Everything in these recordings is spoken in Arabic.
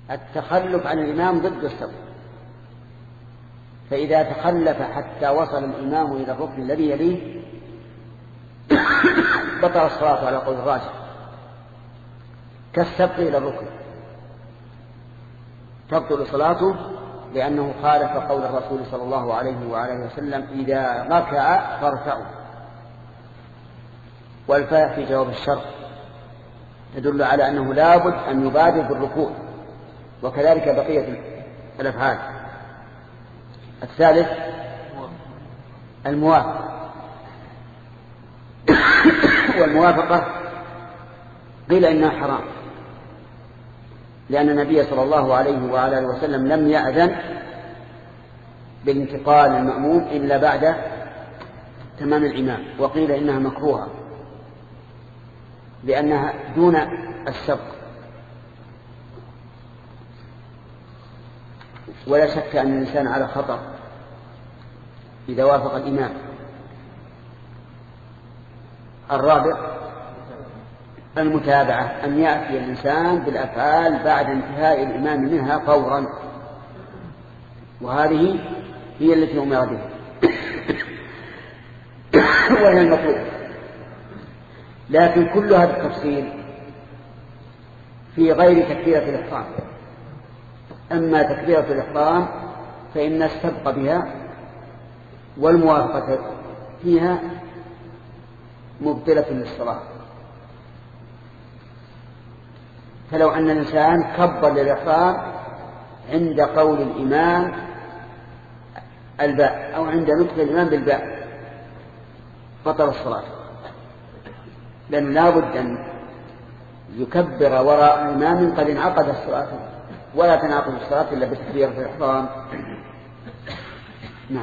التخلف عن الإمام ضد الصف، فإذا تخلف حتى وصل الإمام إلى الركن الذي يليه بطل الصلاة على قول الراجح، كالسبق إلى الركن تبطل صلاته، لأنه خالف قول الرسول صلى الله عليه وعلى وسلم إذا ركع فارفعوا، والفاء في جواب الشرط تدل على أنه لابد أن يبادر بالركوع، وكذلك بقية الأفعال. الثالث الموافقة، والموافقة قيل إنها حرام، لأن النبي صلى الله عليه وعلى وسلم لم يأذن بالانتقال المأموم إلا بعد تمام الإمام، وقيل إنها مكروهة لأنها دون السبق. ولا شك أن الإنسان على خطر إذا وافق الإمام. الرابع المتابعة، أن يأتي الإنسان بالأفعال بعد انتهاء الإمام منها فورا، وهذه هي التي أمر بها وهي المطلوب. لكن كل هذا التفصيل في غير تكبيرة الإحرام. أما تكبيرة الإحرام فإن السبق بها والموافقة فيها مبطلة للصلاة. فلو أن الإنسان كبر للإحرام عند قول الإمام الباء أو عند نطق الإمام بالباء بطل الصلاة، لأن لا بد أن يكبر وراء الإمام قد انعقد الصلاة، ولا تنعقد الصلاة إلا بتكبيرة الإحرام. نعم.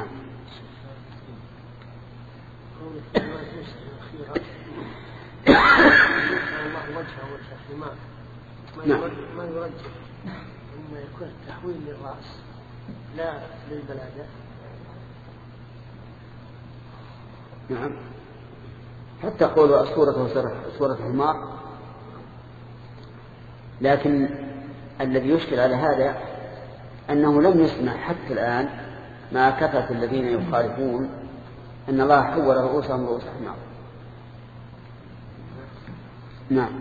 ما يرجح أن يكون التحويل للرأس لا للبلادة. نعم، حتى قولوا صورة حمار. لكن الذي يشكل على هذا أنه لم يسمع حتى الآن مع كثرة الذين يخالفون أن الله حول رؤوسهم رؤوس حمار. نعم.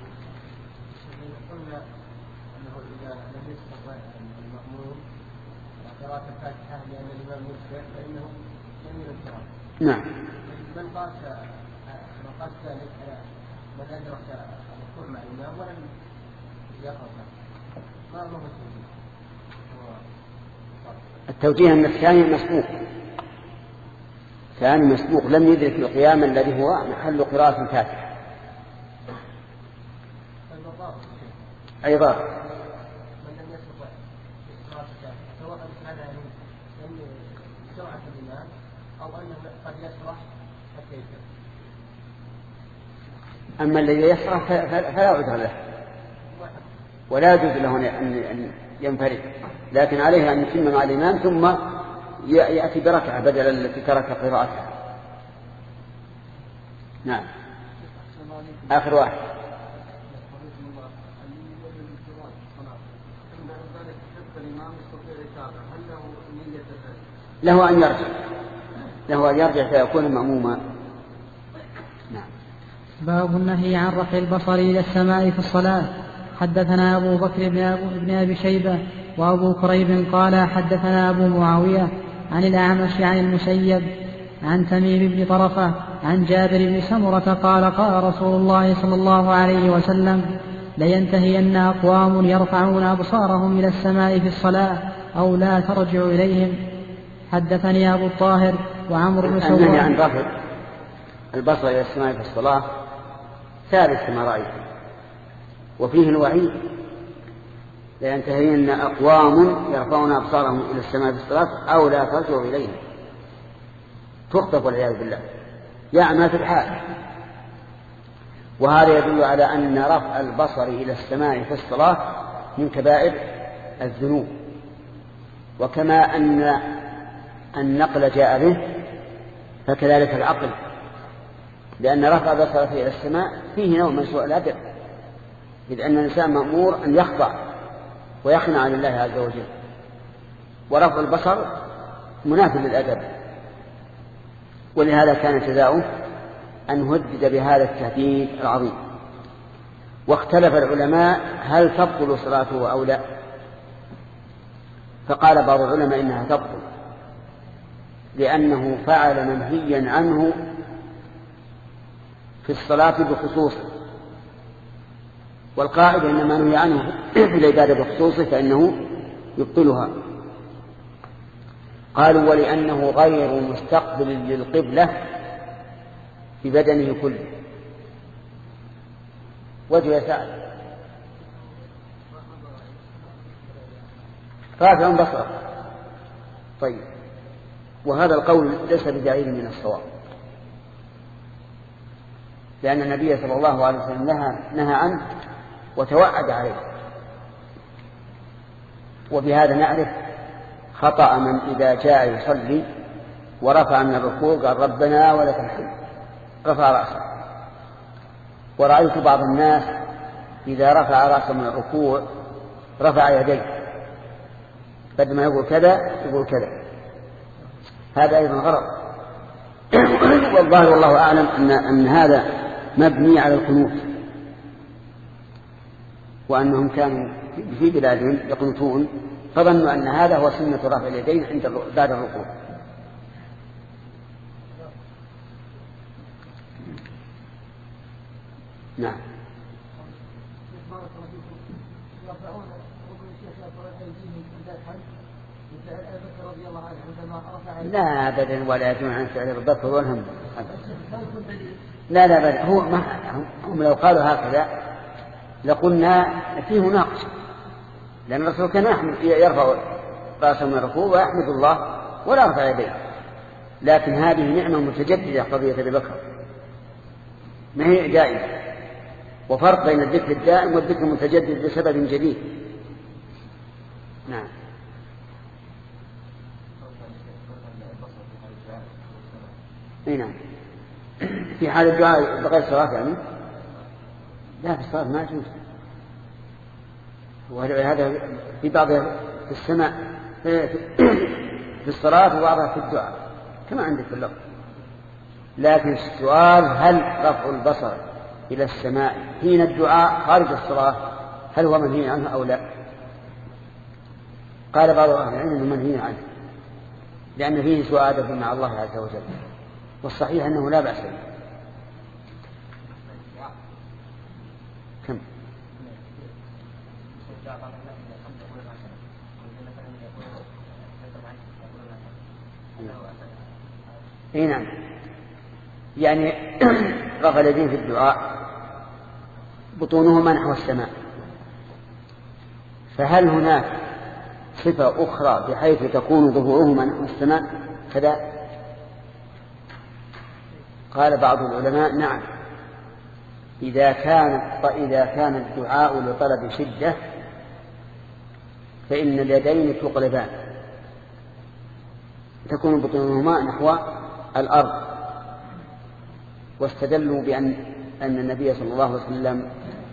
نعم. من قاس ذلك من أدرك الركوع مع الإمام ولم يقرأ ما هو التوجيه أن الثاني مسبوق لم يدرك القيام الذي هو محل قراءة الفاتحة أيضا. من لم يستطع قراءة الفاتحة سواء كان من سرعة الإمام أو أنه قد يسرح حتى يكمل. أما الذي يسرح فلا عذر له ولا يجوز له أن ينفرد، لكن عليه أن يتم مع الإمام ثم يأتي بركعة بدل التي ترك قراءتها. نعم. آخر واحد. له أن يرجع فيكون مأموما. نعم. باب النهي عن رفع البصر إلى السماء في الصلاة. حدثنا أبو بكر بن أبي شيبة وأبو كريب قال حدثنا أبو معاوية عن الأعمش عن المسيب عن تميم بن طرفة عن جابر بن سمرة قال قال رسول الله صلى الله عليه وسلم لينتهين أقوام يرفعون أبصارهم إلى السماء في الصلاة أو لا ترجع إليهم. حدثني أبو الطاهر وعمر بن سواد. النهي عن رفع البصر إلى السماء في الصلاة ثالث كما رأيت، وفيه الوعيد لينتهين أقوام يرفعون أبصارهم إلى السماء في الصلاة أو لا ترجع إليهم، تخطف والعياذ بالله يعمى في الحال. وهذا يدل على أن رفع البصر إلى السماء في الصلاة من كبائر الذنوب، وكما أن النقل جاء به فكذلك العقل، لأن رفع البصر إلى السماء فيه نوع من سوء الأدب، إذ أن الإنسان مأمور أن يخضع ويخنع عن الله عز وجل. ورفع البصر منافي للأدب، ولهذا كان جزاؤه أن هدد بهذا التهديد العظيم. واختلف العلماء هل تبطل صلاته أو لا، فقال بعض العلماء إنها تبطل لأنه فعل منهيا عنه في الصلاة بخصوصه، والقائد إنما نهي عنه في العبادة بخصوصه فإنه يبطلها. قالوا ولأنه غير مستقبل للقبلة ببدنه كله. وجه يسأل رافع بصره. طيب، وهذا القول ليس ببعيد من الصواب، لأن النبي صلى الله عليه وسلم نهى عنه وتوعد عليه. وبهذا نعرف خطأ من إذا جاء يصلي ورفع من الركوع قال ربنا ولك الحمد، رفع رأسه. ورأيت بعض الناس إذا رفع رأسه من الركوع رفع يديه، بدل ما يقول كذا يقول كذا، هذا أيضا غلط. والله والله أعلم أن هذا مبني على القنوت، وأنهم كانوا في بلادهم يقنطون فظنوا أن هذا هو سنة رفع اليدين بعد الركوع. نعم. لا أبدا، ولا يجمع عن فعل البكر والهم. لا بل هم لو قالوا هكذا لقلنا فيه ناقص، لأن الرسول كان يرفع رأسه من الركوع ويحمد الله ولا يرفع يديه. لكن هذه نعمة متجددة قضية أبي بكر، ما هي دائمة، وفرق بين الذكر الدائم والذكر المتجدد بسبب جديد. نعم. نعم. في حال الدعاء بغير صلاة يعني لا، في الصلاة ما يجوز. وهذا في بعضها في السماء في الصلاة وبعضها في الدعاء كما عندك في اللفظ. لكن السؤال هل رفع البصر إلى السماء حين الدعاء خارج الصلاة هل هو منهي عنه أو لا؟ قال بعض أهل العلم أنه منهي عنه لأن فيه سوء أدب مع الله عز وجل، والصحيح أنه لا بأس به. كم؟ اي نعم، يعني رفع اليدين في الدعاء بطونهما نحو السماء، فهل هناك صفة أخرى بحيث تكون ظهورهما نحو السماء كذا؟ قال بعض العلماء نعم، إذا كان الدعاء لطلب شدة فإن اليدين تقلبان تكون بطونهما نحو الأرض. واستدلوا بأن النبي صلى الله عليه وسلم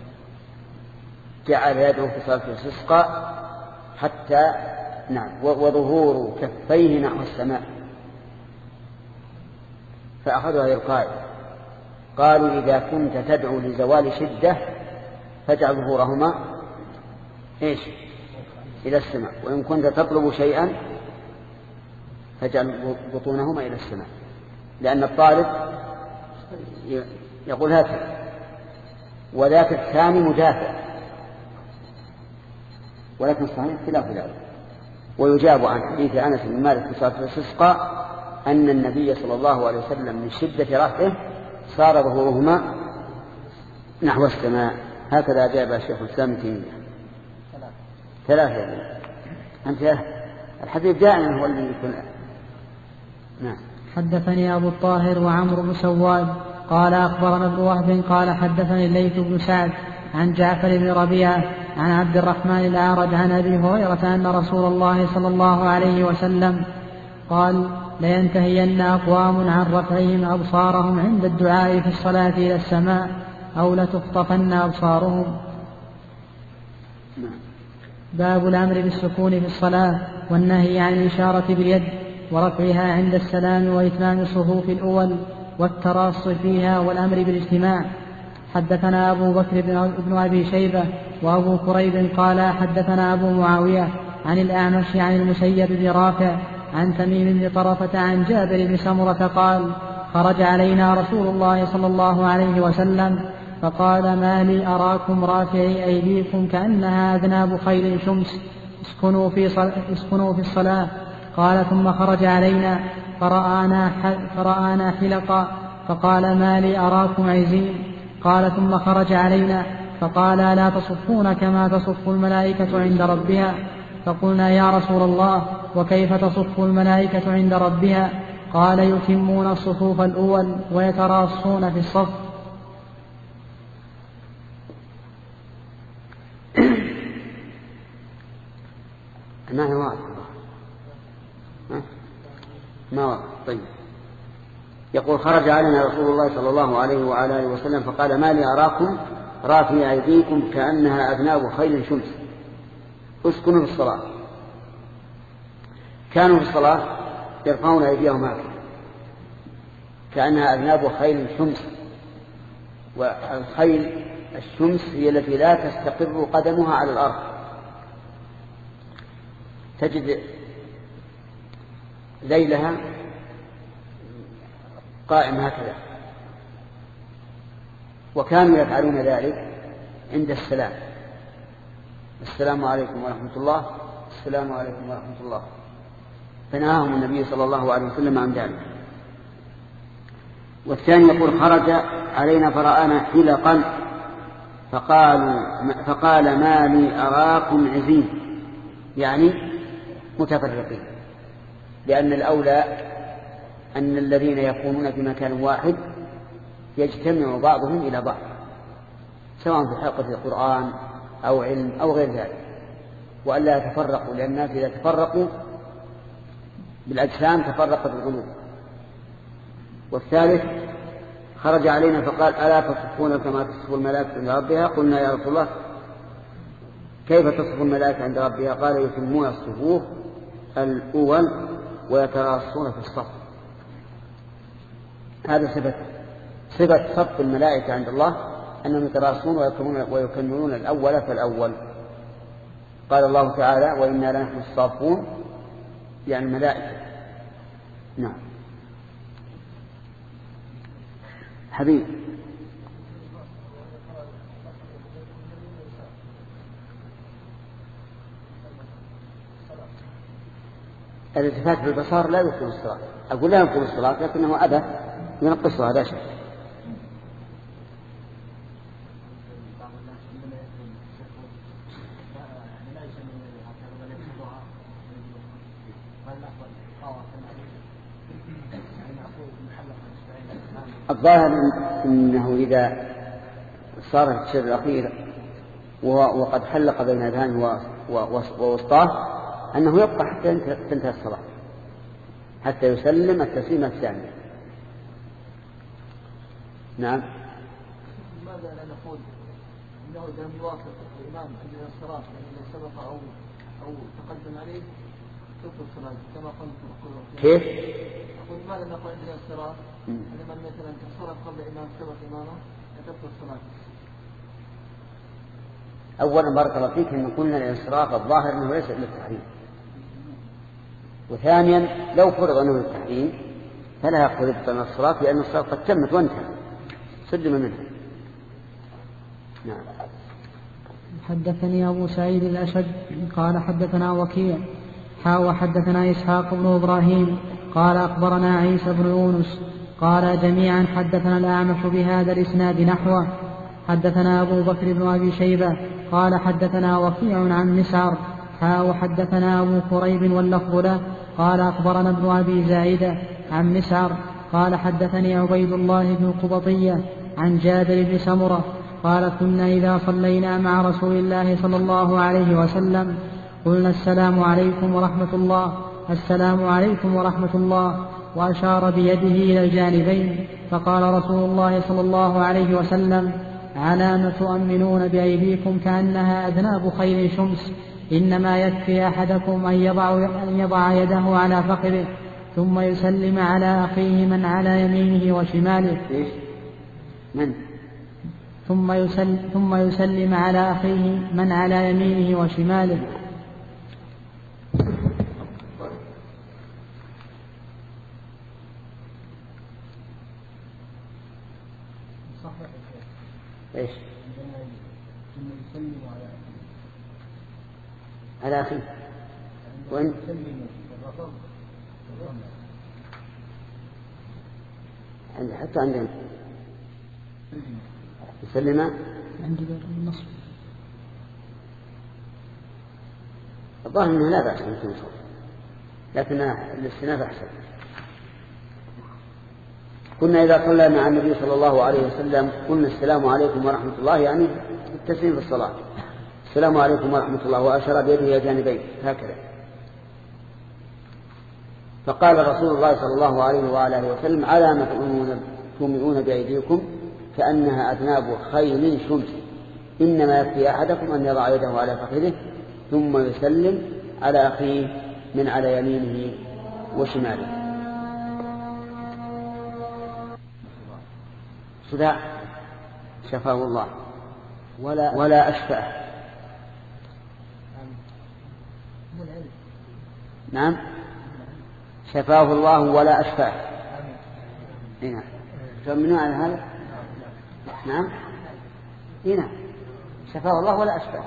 جعل يده في صلاة الاستسقاء حتى نعم وظهور كفيه نحو السماء، فأخذوا هذه القاعدة. قالوا إذا كنت تدعو لزوال شدة فاجعل ظهورهما إيش إلى السماء، وإن كنت تطلب شيئا فاجعل بطونهما إلى السماء، لأن الطالب يقول هكذا وذاك الثاني مدافع، ولكن صحيح خلاف ذلك. ويجاب عن حديث أنس بن مالك في صلاة الاستسقاء أن النبي صلى الله عليه وسلم من شدة رفعه صار ظهورهما نحو السماء. هكذا جاب الشيخ الإسلام تيمية. ثلاثة. أنت الحديث دائما هو اللي يكون. نعم. حدثني أبو الطاهر وعمرو بن سواد قال أخبرنا ابن وهب قال حدثني الليث بن سعد عن جعفر بن ربيعة عن عبد الرحمن الأعرج عن أبي هريرة أن رسول الله صلى الله عليه وسلم قال لينتهين أقوام عن رفعهم أبصارهم عند الدعاء في الصلاة إلى السماء أو لتخطفن أبصارهم. باب الأمر بالسكون في الصلاة والنهي عن الإشارة باليد ورفعها عند السلام وإتمام الصفوف الأول والتراص فيها والأمر بالاجتماع. حدثنا أبو بكر بن أبي شيبة وأبو كريب قال حدثنا أبو معاوية عن الأعمش عن المسيب بن رافع عن تميم بن طرفة عن جابر بن سمرة قال خرج علينا رسول الله صلى الله عليه وسلم فقال ما لي أراكم رافعي أيديكم كأنها أذناب خيل شمس اسكنوا في الصلاة. قال ثم خرج علينا فرآنا حلقا فقال ما لي أراكم عزين. قال ثم خرج علينا فقال لا تصفون كما تصف الملائكة عند ربها. فقلنا يا رسول الله وكيف تصف الملائكة عند ربها؟ قال يتمون الصفوف الأول ويتراصون في الصف. ما هي واضح ما واضح. طيب يقول خرج علينا رسول الله صلى الله عليه وعلى آله وسلم فقال ما لي أراكم رافعي أيديكم كأنها أذناب خيل شمس اسكنوا في الصلاة. كانوا في الصلاة يرفعون أيديهم هكذا كأنها أذناب خيل شمس. والخيل الشمس هي التي لا تستقر قدمها على الأرض، تجد ذيلها قائم هكذا. وكانوا يفعلون ذلك عند السلام السلام عليكم ورحمة الله السلام عليكم ورحمة الله، فنهاهم النبي صلى الله عليه وسلم عن ذلك. والثاني يقول خرج علينا فرآنا حلقا فقال ما لي أراكم عزين، يعني متفرقين، لأن الأولى أن الذين يكونون في مكان واحد يجتمع بعضهم إلى بعض سواء في حلقة القرآن أو علم أو غير ذلك، وألا يتفرقوا، لأن الناس إذا تفرقوا بالأجسام تفرقت القلوب. والثالث خرج علينا فقال ألا تصفون كما تصف الملائكة عند ربها؟ قلنا يا رسول الله كيف تصف الملائكة عند ربها؟ قال يتمون الصفوف الأول ويتراصون في الصف. هذا صفة صف الملائكة عند الله أنهم يتراصون ويكملون الأول فالأول. قال الله تعالى وإنا لنحن الصافون، يعني الملائكة. نعم حبيب. الالتفات بالبصر لا يبطل الصلاة. أقول لا يبطل الصلاة لكنه أبى ينقصها هذا شيء. الظاهر إنه إذا صار الشيء الأخير وقد حلق بين أذهانه ووسطاه أنه يبقى حتى تنتهي الصلاة حتى يسلم التسليم الثاني. نعم. ماذا لا نقول إنه إذا لم يوافق الإمام عند الصلاة الذي سبق أو تقدم عليه تبطل الصلاة كما قلت. كيف؟ أقول ماذا نقول عند الصلاة لمن مثلا تصرف قبل الإمام سبق إمامه تبطل الصلاة. أولا بارك الله فيك أن قلنا الانصراف الظاهر أنه ليس للتحريم، وثانيا لو فرض أنه للتحريم فلا يقبل ابطال الصلاة لأن الصلاة قد تمت وانتهى سلم منها. نعم. حدثني أبو سعيد الأشج قال حدثنا وكيع وحدثنا إسحاق بن إبراهيم قال أخبرنا عيسى بن يونس قال جميعا حدثنا الأعمش بهذا الإسناد نحوه. حدثنا أبو بكر بن أبي شيبة قال حدثنا وكيع عن مسعر وحدثنا أبو كريب واللفظ له قال أخبرنا ابن أبي زائدة عن مسعر قال حدثني عبيد الله بن القبطية عن جابر بن سمرة قال كنا إذا صلينا مع رسول الله صلى الله عليه وسلم قلنا السلام عليكم ورحمة الله السلام عليكم ورحمة الله، وأشار بيده إلى الجانبين، فقال رسول الله صلى الله عليه وسلم على ما تؤمنون بأيديكم كأنها أذناب خيل شمس إنما يكفي أحدكم أن يضع يده على فخذه ثم يسلم على أخيه من على يمينه وشماله ثم يسلم على أخيه من على يمينه وشماله. ايش؟ على أخيه وين؟ حتى عندنا يسلم عندي بالنصب الظاهر أنه لا بأس أن تنصب لكن الاستئناف أحسن. كنا إذا صلى مع النبي صلى الله عليه وسلم قلنا السلام عليكم ورحمة الله يعني التسليم في الصلاة السلام عليكم ورحمة الله وأشار بيده إلى جانبين هكذا. فقال رسول الله صلى الله عليه وآله وسلم على ما تؤمنون بأيديكم كأنها أذناب خيل شمس إنما يكفي أحدكم أن يضع يده على فخذه ثم يسلم على أخيه من على يمينه وشماله. صداع شفاه الله ولا أشفاه. نعم شفاه الله ولا أشفاه. هنا تؤمنون على هذا؟ نعم هنا شفاه الله ولا أشفاه.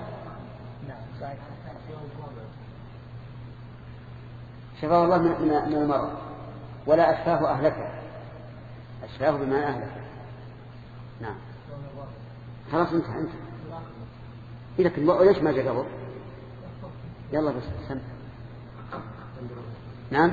شفاه الله من المرض ولا أشفاه أهلكه. أشفاه بما أهلكه. نعم خلاص انت لكن ليش ما جاء قبل؟ يلا بس سم. نعم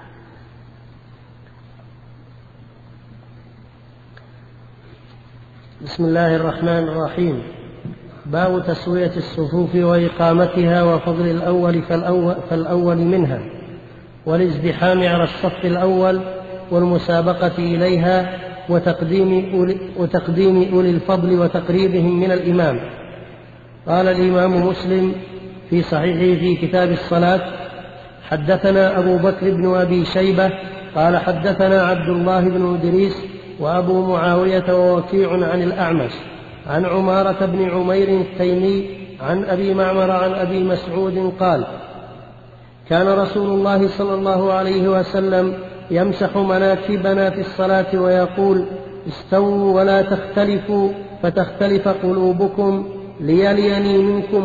بسم الله الرحمن الرحيم. باب تسوية الصفوف وإقامتها وفضل الأول فالأول منها والازدحام على الصف الأول والمسابقة إليها وتقديم أولي الفضل وتقريبهم من الإمام. قال الإمام مسلم في صحيحه في كتاب الصلاة حدثنا أبو بكر بن أبي شيبة قال حدثنا عبد الله بن إدريس وأبو معاوية ووكيع عن الأعمش عن عمارة بن عمير التيمي عن أبي معمر عن أبي مسعود قال كان رسول الله صلى الله عليه وسلم يمسح مناكبنا في الصلاة ويقول استووا ولا تختلفوا فتختلف قلوبكم ليلني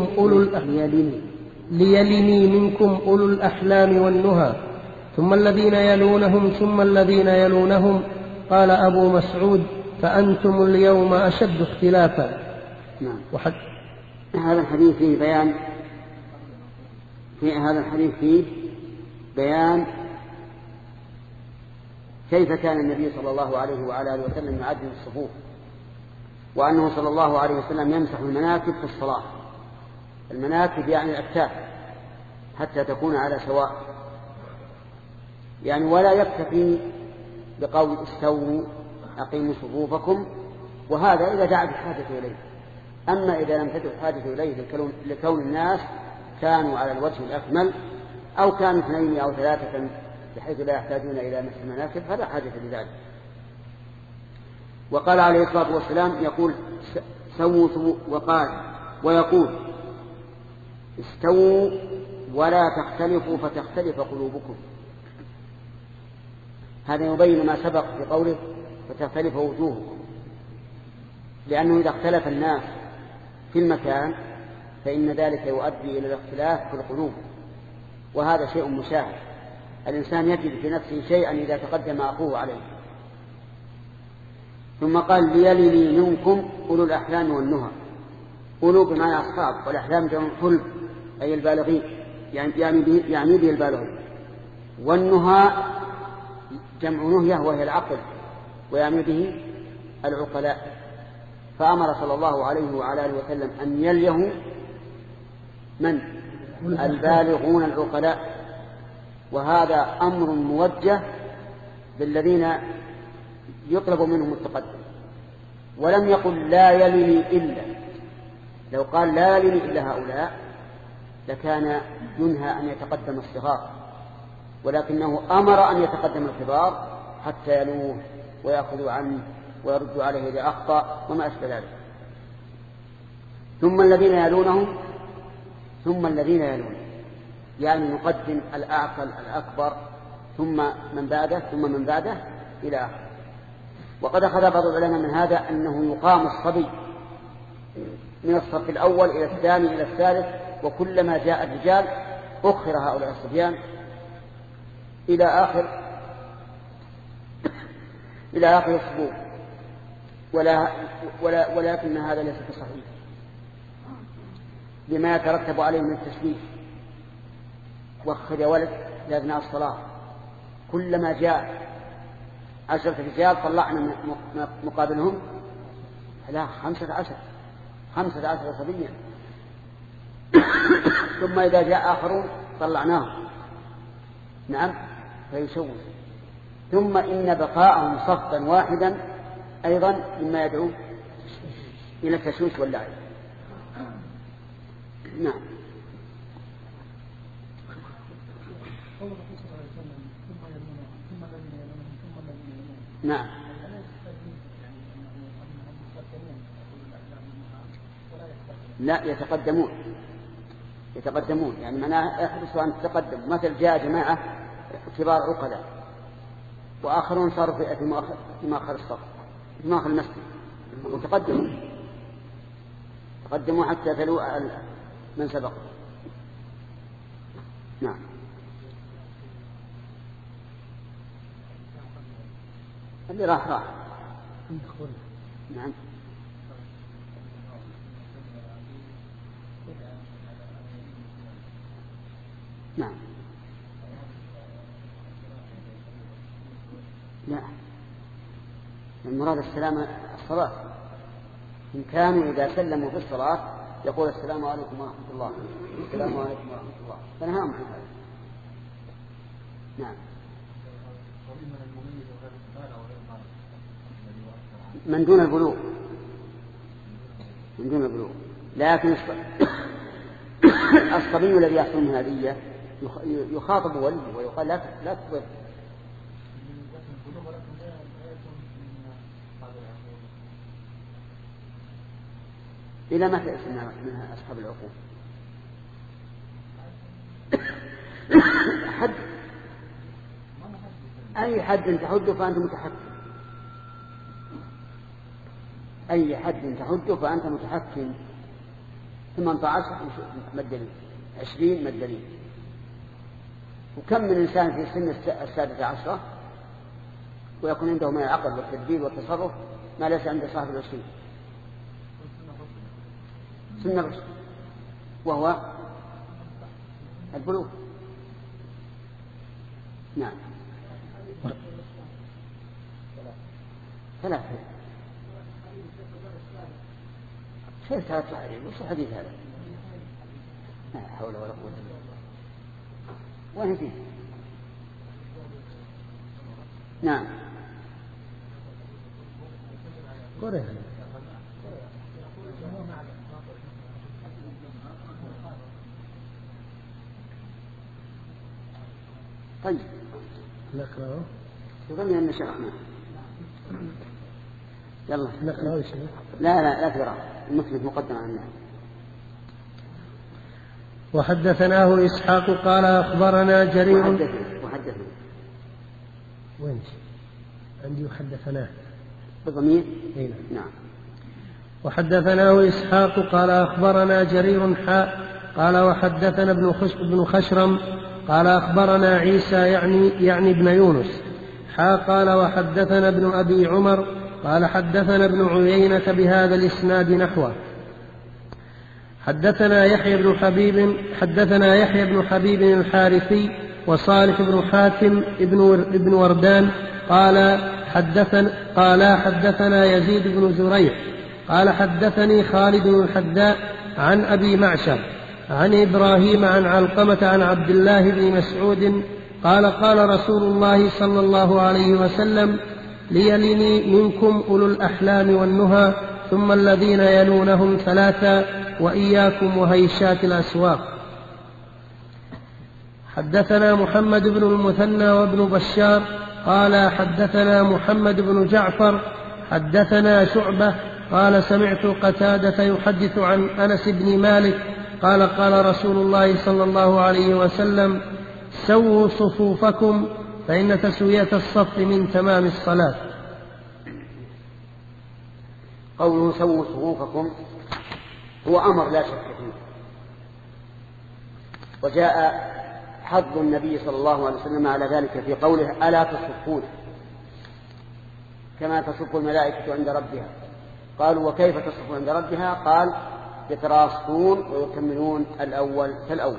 منكم أولو الأحلام والنهى ثم الذين يلونهم ثم الذين يلونهم. قال أبو مسعود فأنتم اليوم أشد اختلافا. نعم. هذا الحديث فيه بيان كيف كان النبي صلى الله عليه وعلى آله وسلم يعدل الصفوف وأنه صلى الله عليه وسلم يمسح المناكب في الصلاة. المناكب يعني الأكتاف حتى تكون على سواء يعني ولا يكتفي بقول استووا أقيموا صفوفكم وهذا إذا دعت الحاجة إليه. أما إذا لم تدع الحاجة إليه لكون الناس كانوا على الوجه الأكمل أو كانوا 2 أو 3 بحيث لا يحتاجون إلى مسح المناكب فلا حاجة لذلك. وقال عليه الصلاة والسلام يقول سووا ويقول استووا ولا تختلفوا فتختلف قلوبكم. هذا يبين ما سبق في قوله فتختلف وجوهكم لأنه إذا اختلف الناس في المكان فإن ذلك يؤدي إلى الاختلاف في القلوب وهذا شيء مشاهد. الإنسان يجد في نفسه شيئا إذا تقدم أخوه عليه. ثم قال ليلني منكم أولو الأحلام والنهى. أولو بمعنى أصحاب والأحلام جمع حلم أي البالغين يعني به البالغين والنهى جمع نهية وهي العقل ويعني به العقلاء. فأمر صلى الله عليه وعلى آله وسلم أن يليه من البالغون العقلاء وهذا أمر موجه بالذين يطلب منهم التقدم ولم يقل لا يلني إلا، لو قال لا يلني إلا هؤلاء لكان ينهى أن يتقدم الصغار، ولكنه أمر أن يتقدم الكبار حتى يلوه ويأخذوا عنه ويردوا عليه إذا أخطأ وما أشبه ذلك. ثم الذين يلونهم ثم الذين يلون، يعني نقدم الأعقل الأكبر ثم من بعده ثم من بعده إلى آخر. وقد أخذ بعض العلماء من هذا أنه يقام الصبي من الصف الأول إلى الثاني إلى الثالث، وكلما جاء الرجال أخر هؤلاء الصبيان إلى آخر الصفوف، ولكن هذا ليس بصحيح بما يترتب عليه من التشبيه. وخر يا ولد لأبناء الصلاة، كلما جاء 10 رجال طلعنا مقابلهم لا 15 صبيا، ثم إذا جاء آخرون طلعناهم، نعم، فيشوش. ثم إن بقاءهم صفا واحدا أيضا مما يدعو إلى التشويش واللعب. نعم. نعم. لا، يتقدمون يعني معناها يحرصوا أن تتقدم. مثل جاء جماعة كبار عقلاء وآخرون صاروا في مؤخر الصف في مؤخر المسجد، تقدموا حتى تلو من سبق. نعم. اللي راح نعم. نعم. لا، المراد السلام الصلاة. إن كانوا إذا سلموا في الصلاة يقول السلام عليكم ورحمة الله، السلام عليكم ورحمة الله، فنهاهم عن هذا. نعم. من دون البلوغ، لكن الصبي الذي يحصل من هذه يخاطب والده ويقال لا تضر. إلى متى منها أصحاب العقول؟ حد أي حد تحده فأنت متحكم، أي حد تحده فأنت متحكم. 18 ما الدليل، 20 ما الدليل. وكم من إنسان في سن 16 ويكون عنده من العقل والتدبير والتصرف ما ليس عند صاحب 20 سن الرشد، وهو البلوغ. نعم. 3 كيف 3 حديث؟ وش الحديث هذا؟ لا حول ولا قوة إلا بالله. وين فيه؟ نعم. طيب نقرأه. يظن أن شرحنا. يلا نقرأه. لا تقرأ، المسلم مقدم عنه. وحدثناه إسحاق قال أخبرنا جرير. وحدثنا وين عندي وحدثناه بضمير. نعم. وحدثناه إسحاق قال أخبرنا جرير قال وحدثنا ابن خشرم قال أخبرنا عيسى يعني ابن يونس قال وحدثنا ابن أبي عمر قال حدثنا ابن عيينة بهذا الإسناد نحوه. حدثنا يحيى بن حبيب الحارثي وصالح بن حاتم ابن وردان قال حدثنا يزيد بن زريع قال حدثني خالد بن الحذاء عن أبي معشر عن إبراهيم عن علقمة عن عبد الله بن مسعود قال قال رسول الله صلى الله عليه وسلم ليلني منكم أولو الأحلام والنهى ثم الذين يلونهم ثلاثا وإياكم وهيشات الأسواق. حدثنا محمد بن المثنى وابن بشار قال حدثنا محمد بن جعفر حدثنا شعبة قال سمعت قتادة يحدث عن أنس بن مالك قال قال رسول الله صلى الله عليه وسلم سووا صفوفكم فإن تسوية الصف من تمام الصلاة. قوله سووا صفوفكم هو أمر لا شك فيه، وجاء حض النبي صلى الله عليه وسلم على ذلك في قوله ألا تصفون كما تصف الملائكة عند ربها. قالوا وكيف تصف عند ربها؟ قال يتراصون ويكملون الأول فالأول.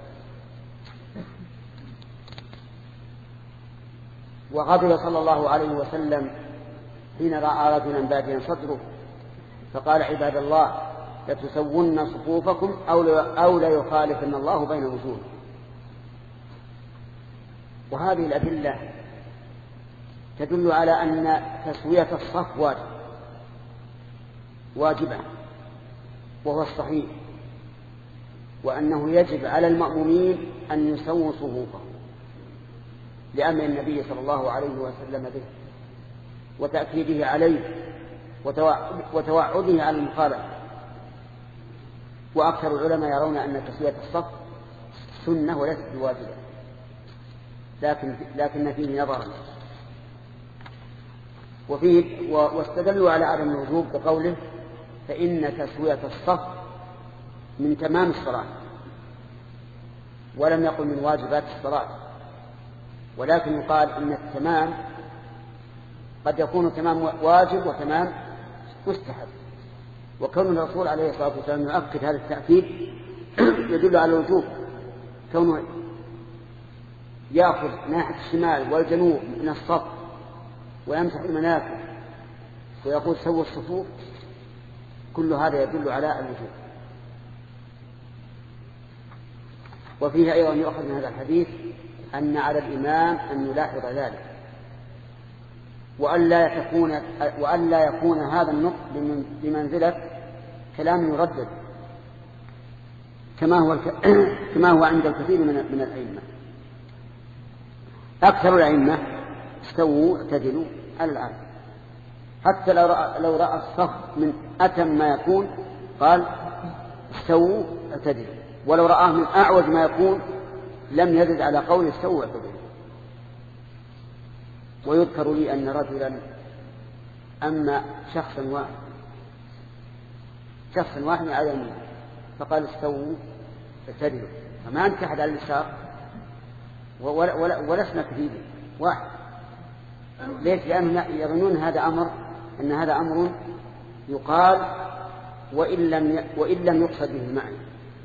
وغضب صلى الله عليه وسلم حين رأى رجلا باديا صدره فقال عباد الله لتسون صفوفكم أو ليخالفن الله بين وجوهكم. وهذه الأدلة تدل على أن تسوية الصف واجبة وهو الصحيح، وأنه يجب على المأمومين أن يسووا صفوفهم لأمر النبي صلى الله عليه وسلم به وتأكيده عليه وتوعده على المخالفة. وأكثر العلماء يرون أن تسوية الصف سنة وليست بواجبة، لكن فيه نظرا. واستدلوا على عدم الوجوب بقوله فإن تسوية الصف من تمام الصلاة، ولم يقل من واجبات الصلاة، ولكن يقال إن التمام قد يكون تمام واجب وتمام مستحب. وكون الرسول عليه الصلاة والسلام يؤكد هذا التأكيد يدل على الوجوب، كونه يأخذ ناحية الشمال والجنوب من الصف ويمسح المناكب ويقول سووا الصفوف، كل هذا يدل على الوجوب. وفيه أيضا يؤخذ من هذا الحديث أن على الإمام أن يلاحظ ذلك، وأن لا يكون هذا النطق بمنزلة كلام يردد كما هو عند الكثير من الأئمة. أكثر الأئمة استووا اعتدلوا على العادة، حتى لو رأى الصف من أتم ما يكون قال استووا اعتدلوا، ولو رآه من أعوج ما يكون لم يزد على قول استووا اعتدلوا. ويذكر لي أن رجلا أما شخصا واحد على يمين فقال استووا اعتدلوا، فما انت أحد على اليسار ولسنا كثير واحد. ليش؟ لأنهم يظنون أن هذا أمر يقال وإن لم يقصد به المعنى.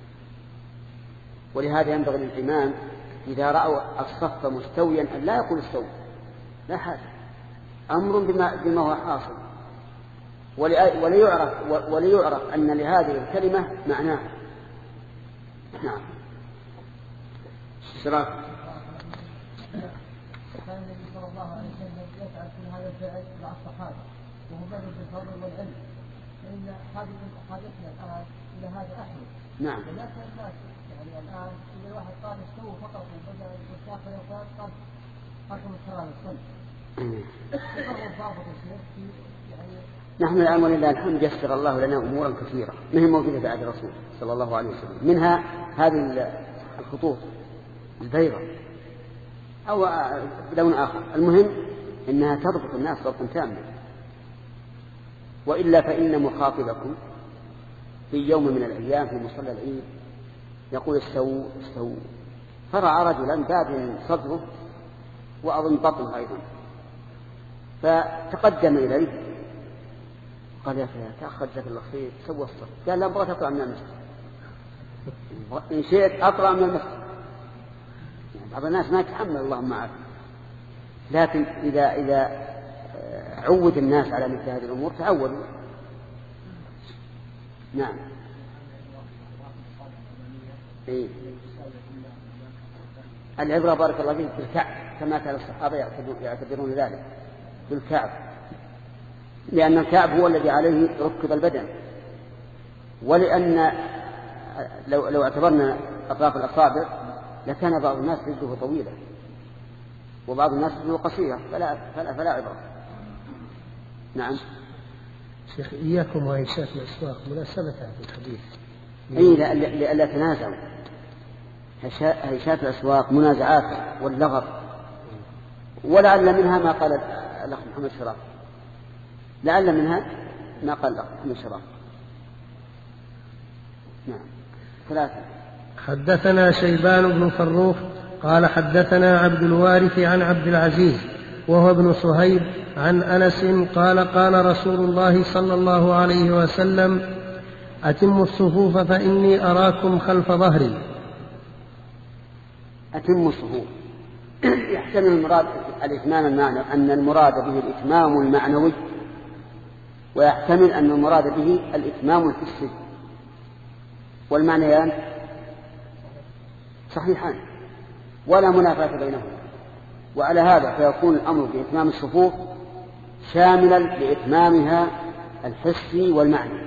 ولهذا ينبغي للإمام إذا رأوا الصف مستويا أن لا يقول استووا، لا حاجة، أمر بما هو حاصل، وليعرف أن لهذه الكلمة معناها. نعم. كان النبي صلى الله عليه وسلم يفعل في هذا الفعل مع الصحابة وهم بدوا بالفضل والعلم، فإن حاجتنا الآن إلى هذا أحمد. نعم. ولكن الناس يعني الآن إذا الواحد قال استووا فقط وبدأ الشاف يقول قال حكم الصلاة الصلاة. نحن الآن ولله الحمد يسر الله لنا أمورا كثيرة ما هي موجودة بعد الرسول صلى الله عليه وسلم، منها هذه الخطوط البيضاء أو لون آخر، المهم إنها تضبط الناس ضبطا تاما. وإلا فإن مخاطبكم في يوم من الأيام في مصلى العيد يقول استووا استووا، فرأى رجلا باد صدره وأظن بطنه أيضا، فتقدم إليه قال يا أخي تأخذ جزاك الله خير سوى الصف. قال لا أبغى أطلع من المسجد، إن شئت أطلع من المسجد. بعض الناس ما يتحمل اللهم عافية، لكن إذا عود الناس على مثل هذه الأمور تعودوا. نعم. إيه؟ العبرة بارك الله فيك بالكعب كما كان الصحابة يعتبرون ذلك. بالكعب، لأن الكعب هو الذي عليه ركب البدن، ولأن لو اعتبرنا أطراف الأصابع لكان بعض الناس رجله طويلة وبعض الناس رجله قصيرة، فلا عبرة. نعم. شيخ إياكم وهيشات الأسواق مناسبتها في الحديث. أي لألا تنازعوا. هيشات الأسواق منازعات واللغط، ولعل منها ما قال الأخ محمد شراف، لعل منها ما قال الأخ محمد شراف. نعم. 3. حدثنا شيبان بن فروخ قال حدثنا عبد الوارث عن عبد العزيز وهو ابن صهيب عن أنس قال قال رسول الله صلى الله عليه وسلم أتموا الصفوف فإني أراكم خلف ظهري. أتموا الصفوف يحتمل المراد الإتمام المعنى، أن المراد به الإتمام المعنوي، ويحتمل أن المراد به الإتمام الحسي، والمعنيان صحيحان ولا منافاة بينهما. وعلى هذا فيكون الأمر بإتمام الصفوف شاملا لإتمامها الحسي والمعنى.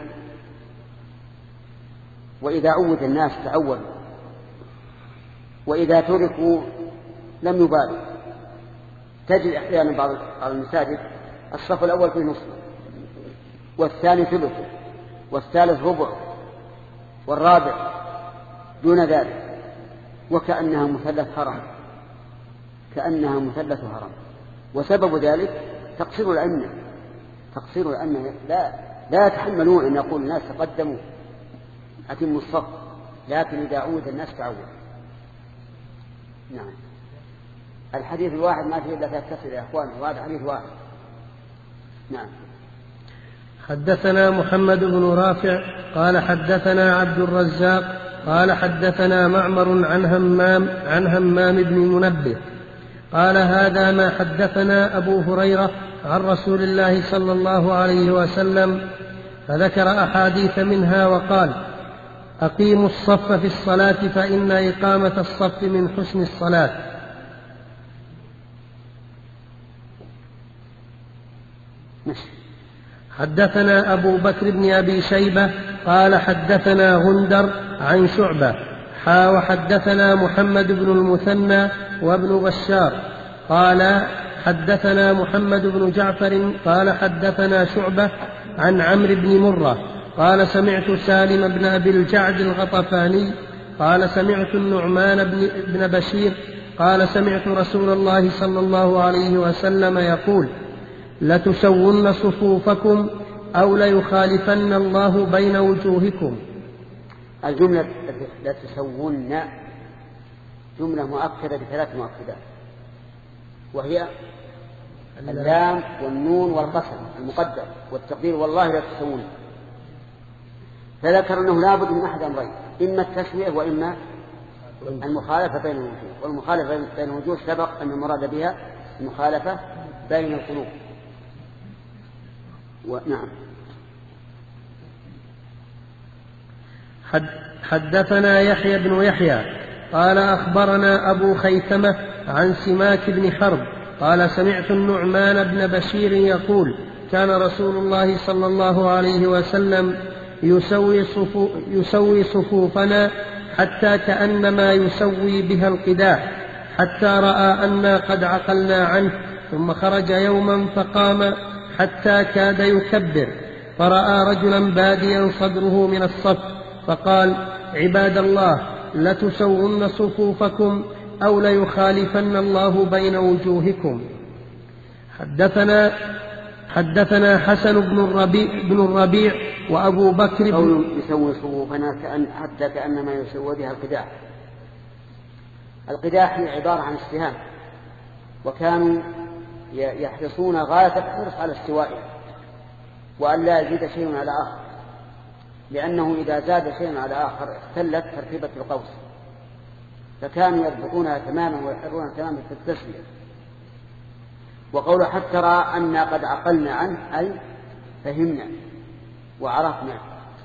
وإذا عود الناس تعودوا، وإذا تركوا لم يبالوا. تجد أحيانا بعض المساجد الصف الأول فيه نصف، والثاني ثلثه، والثالث ربع، والرابع دون ذلك، وكأنها مثلث هرم، كأنها مثلث هرم. وسبب ذلك تقصير الأئمة لا يتحملون أن يقول الناس تقدموا أتموا الصف، لكن إذا عود الناس تعود. نعم. الحديث الواحد ما فيه إلا فيتصل يا أخوان، وهذا حديث واحد. نعم. حدثنا محمد بن رافع قال حدثنا عبد الرزاق قال حدثنا معمر عن همام بن منبه قال هذا ما حدثنا أبو هريرة عن رسول الله صلى الله عليه وسلم، فذكر أحاديث منها وقال أقيموا الصف في الصلاة فإن إقامة الصف من حسن الصلاة. حدثنا أبو بكر بن أبي شيبة قال حدثنا غندر عن شعبة وحدثنا محمد بن المثنى وابن بشار قال حدثنا محمد بن جعفر قال حدثنا شعبة عن عمرو بن مرة قال سمعت سالم بن أبي الجعد الغطفاني قال سمعت النعمان بن بشير قال سمعت رسول الله صلى الله عليه وسلم يقول لتسون صفوفكم أو ليخالفن الله بين وجوهكم. الجملة لتسون جملة مؤكدة بثلاث مؤكدات، وهي اللام والنون والقسم المقدر والتقدير والله لا تسون. فذكر أنه لا بد من أحد أمرين، إما التسوية وإما المخالفة بين الوجوه. والمخالفة بين الوجوه سبق أن المراد بها المخالفة بين القلوب. نعم. حدثنا يحيى بن يحيى قال أخبرنا أبو خيثمة عن سماك بن حرب قال سمعت النعمان بن بشير يقول كان رسول الله صلى الله عليه وسلم يسوي صفوفنا حتى كأنما يسوي بها القداح، حتى رأى أنا قد عقلنا عنه، ثم خرج يوما فقام حتى كاد يكبر، فرأى رجلا باديا صدره من الصف فقال عباد الله لتسون صفوفكم أو ليخالفن الله بين وجوهكم. حدثنا حسن بن الربيع وأبو بكر يسوي صفوفنا حتى كأنما يسوي بها القداح. القداح هي عبارة عن السهام، وكانوا يحرصون غاية الحرص على استوائه وأن لا يزيد شيء على آخر، لأنه إذا زاد شيء على آخر اختلت ترتيبة القوس، فكانوا يضبطونها تماما ويحرونها تماما في التسوية. وقوله حتى رأى أن قد عقلنا عنه أي فهمنا وعرفنا،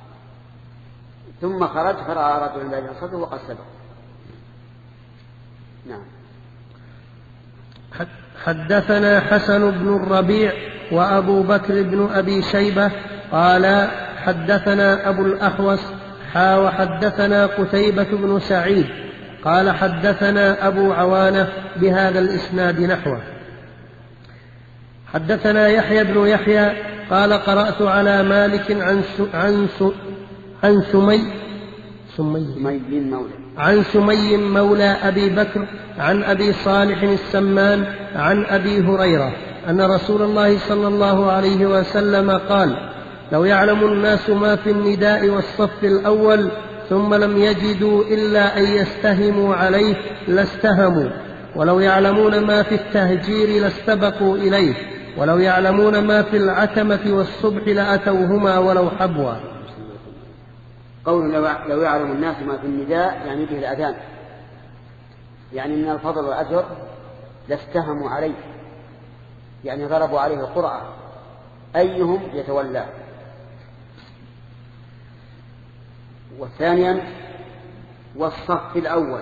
ثم خرج فرأى رجلا باديا صدره وقد سبق. نعم. حدثنا حسن بن الربيع وأبو بكر بن أبي شيبة قال حدثنا أبو الأحوص وحدثنا قتيبة بن سعيد قال حدثنا أبو عوانة بهذا الإسناد نحوه. حدثنا يحيى بن يحيى قال قرأت على مالك عن سمي مولى أبي بكر عن أبي صالح السمان عن أبي هريرة أن رسول الله صلى الله عليه وسلم قال: لو يعلم الناس ما في النداء والصف الأول ثم لم يجدوا إلا أن يستهموا عليه لاستهموا، ولو يعلمون ما في التهجير لاستبقوا إليه، ولو يعلمون ما في العتمة والصبح لأتوهما ولو حبوا. قول لو يعلم الناس ما في النداء يعني به الأذان، يعني من الفضل والأجر لاستهموا عليه، يعني ضربوا عليه القرعة أيهم يتولى. وثانيا والصف الأول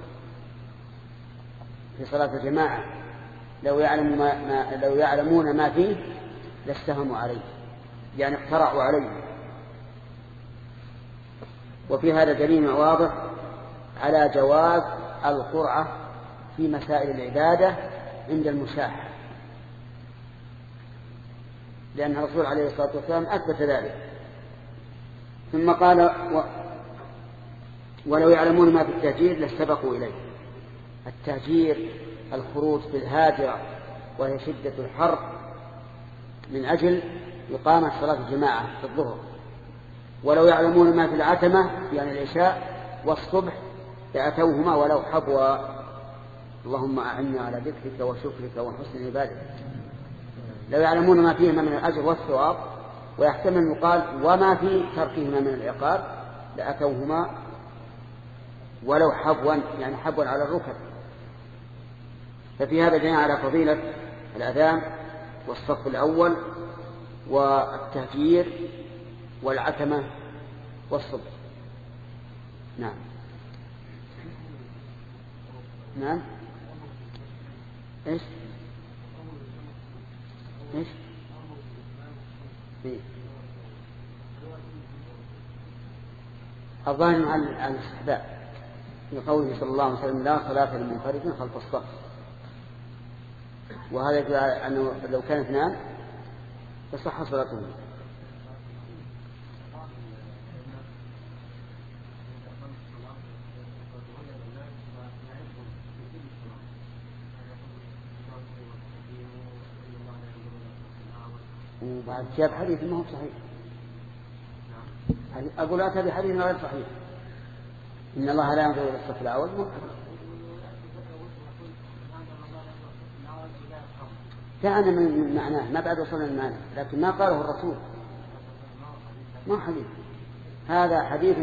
في صلاة الجماعة لو يعلمون ما فيه لاستهموا عليه، يعني اقترعوا عليه. وفي هذا دليل واضح على جواز القرعة في مسائل العبادة عند المشاحة، لأن الرسول عليه الصلاة والسلام أثبت ذلك. ثم قال ولو يعلمون ما في التهجير لاستبقوا إليه. التهجير الخروج في الهاجرة وهي شدة الحر من أجل إقامة صلاة الجماعة في الظهر. ولو يعلمون ما في العتمة يعني العشاء والصبح لأتوهما ولو حبوا. اللهم أعنا على ذكرك وشكرك وحسن عبادتك. لو يعلمون ما فيهما من الأجر والثواب، ويحتمل يقال وما في تركهما من العقاب لأتوهما ولو حبوا، يعني حبوا على الركب. ففي هذا دليل على فضيلة الأذان والصف الأول والتهجير والعتمة والصبح. نعم نعم. ايش ايش إيه؟ الظاهر عن الاستحباب في قوله صلى الله عليه وسلم: لا صلاة للمنفرد خلف الصف. وهذا يدل على أنه لو كان اثنان تصح صلاته. وبعد جاب حديث ما هو صحيح. أقول أتى بحديث غير صحيح: إن الله لا ينظر إلى الصف الأول. كان من معناه ما بعد وصلنا المعنى، لكن ما قاله الرسول، ما حديث. هذا حديث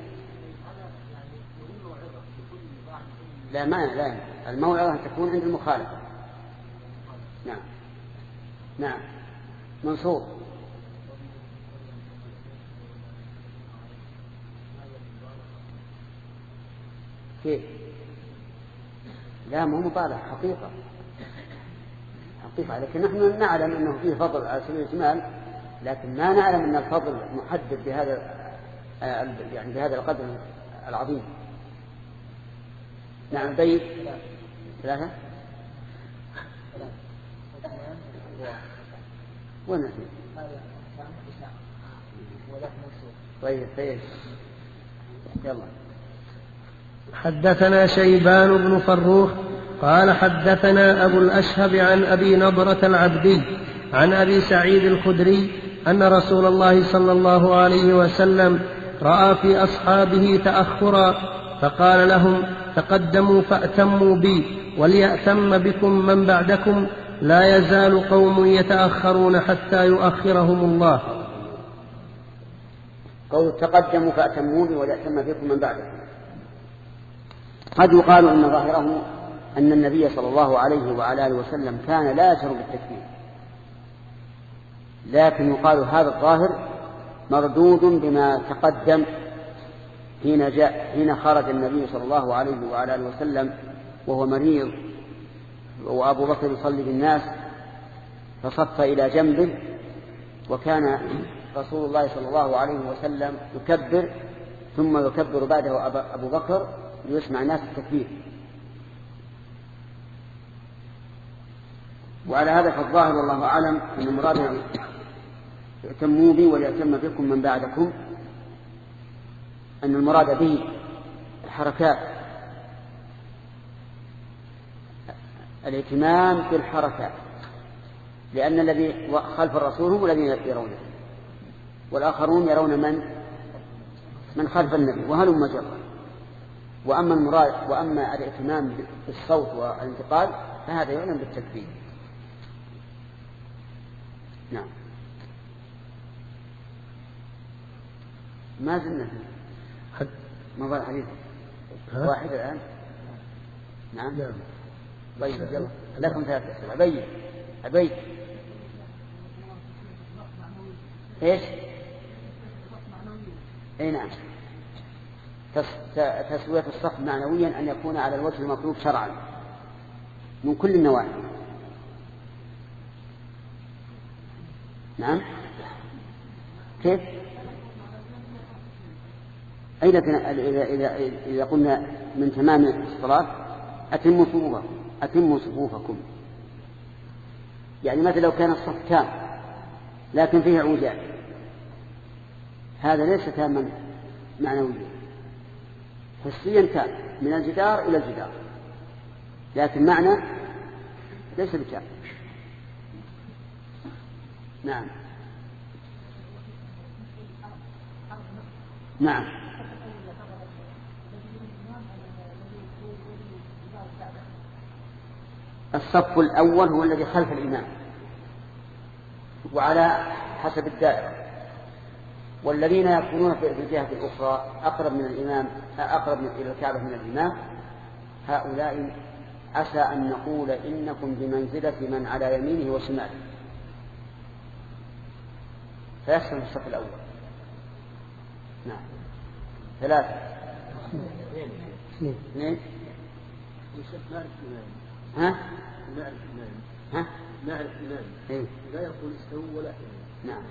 لا الموعظة أن تكون عند المخالفة. نعم نعم. منصور. كيف؟ لا مو مطالعة، حقيقة، لكن نحن نعلم أنه فيه فضل على سبيل الإجمال، لكن ما نعلم أن الفضل محدد بهذا القدر العظيم. نعم. بيت 3 ونسي. طيب يلا. حدثنا شيبان بن فروخ قال حدثنا أبو الأشهب عن أبي نضرة العبدي عن أبي سعيد الخدري أن رسول الله صلى الله عليه وسلم رأى في أصحابه تأخرا فقال لهم: تقدموا فأتموا بي وليأتم بكم من بعدكم، لا يزال قوم يتأخرون حتى يؤخرهم الله. قول تقدموا فأتموا بي وليأتم بكم من بعدكم، قد يقال أن ظاهره أن النبي صلى الله عليه وعلى آله وسلم كان لا يجهر بالتكبير، لكن يقال هذا الظاهر مردود بما تقدم حين خرج النبي صلى الله عليه وعلى آله وسلم وهو مريض وأبو بكر يصلي بالناس فصف إلى جنبه، وكان رسول الله صلى الله عليه وسلم يكبر ثم يكبر بعده أبو بكر ليسمع الناس التكبير. وعلى هذا فالظاهر والله أعلم أن المراد ائتموا بي وليأتم بكم من بعدكم، أن المراد به الحركات، الاهتمام بالحركات، لأن الذي خلف الرسول هم الذين يرونه، والآخرون يرون من خلف النبي وهلم جرا. وأما المراد وأما الاهتمام بالصوت والانتقال فهذا يعلم بالتكبير. نعم. ما زلنا مضى الحديث واحد الآن. نعم. طيب يلا لكم 3 أسئلة. أبي إيش؟ أي نعم. تسوية الصف معنويا أن يكون على الوجه المطلوب شرعا من كل النواحي. نعم. كيف؟ أي لكن إذا قلنا من تمام الصلاة أتموا صفوفكم، يعني مثلا لو كان الصف تام لكن فيه اعوجاج، هذا ليس تاما معنويا، حسيا تام من الجدار إلى الجدار، لكن معنى ليس بتام. نعم. نعم. الصف الأول هو الذي خلف الإمام وعلى حسب الدائرة، والذين يكونون في الجهة الأخرى أقرب من الإمام أقرب إلى الكعبة من الإمام، هؤلاء عسى أن نقول إنكم بمنزلة من على يمينه وشماله، فيحصل الصف الأول. نعم. 3. 2. ها؟ نعرف الإمام إيه؟ لا يقول استووا ولا حين. نعم.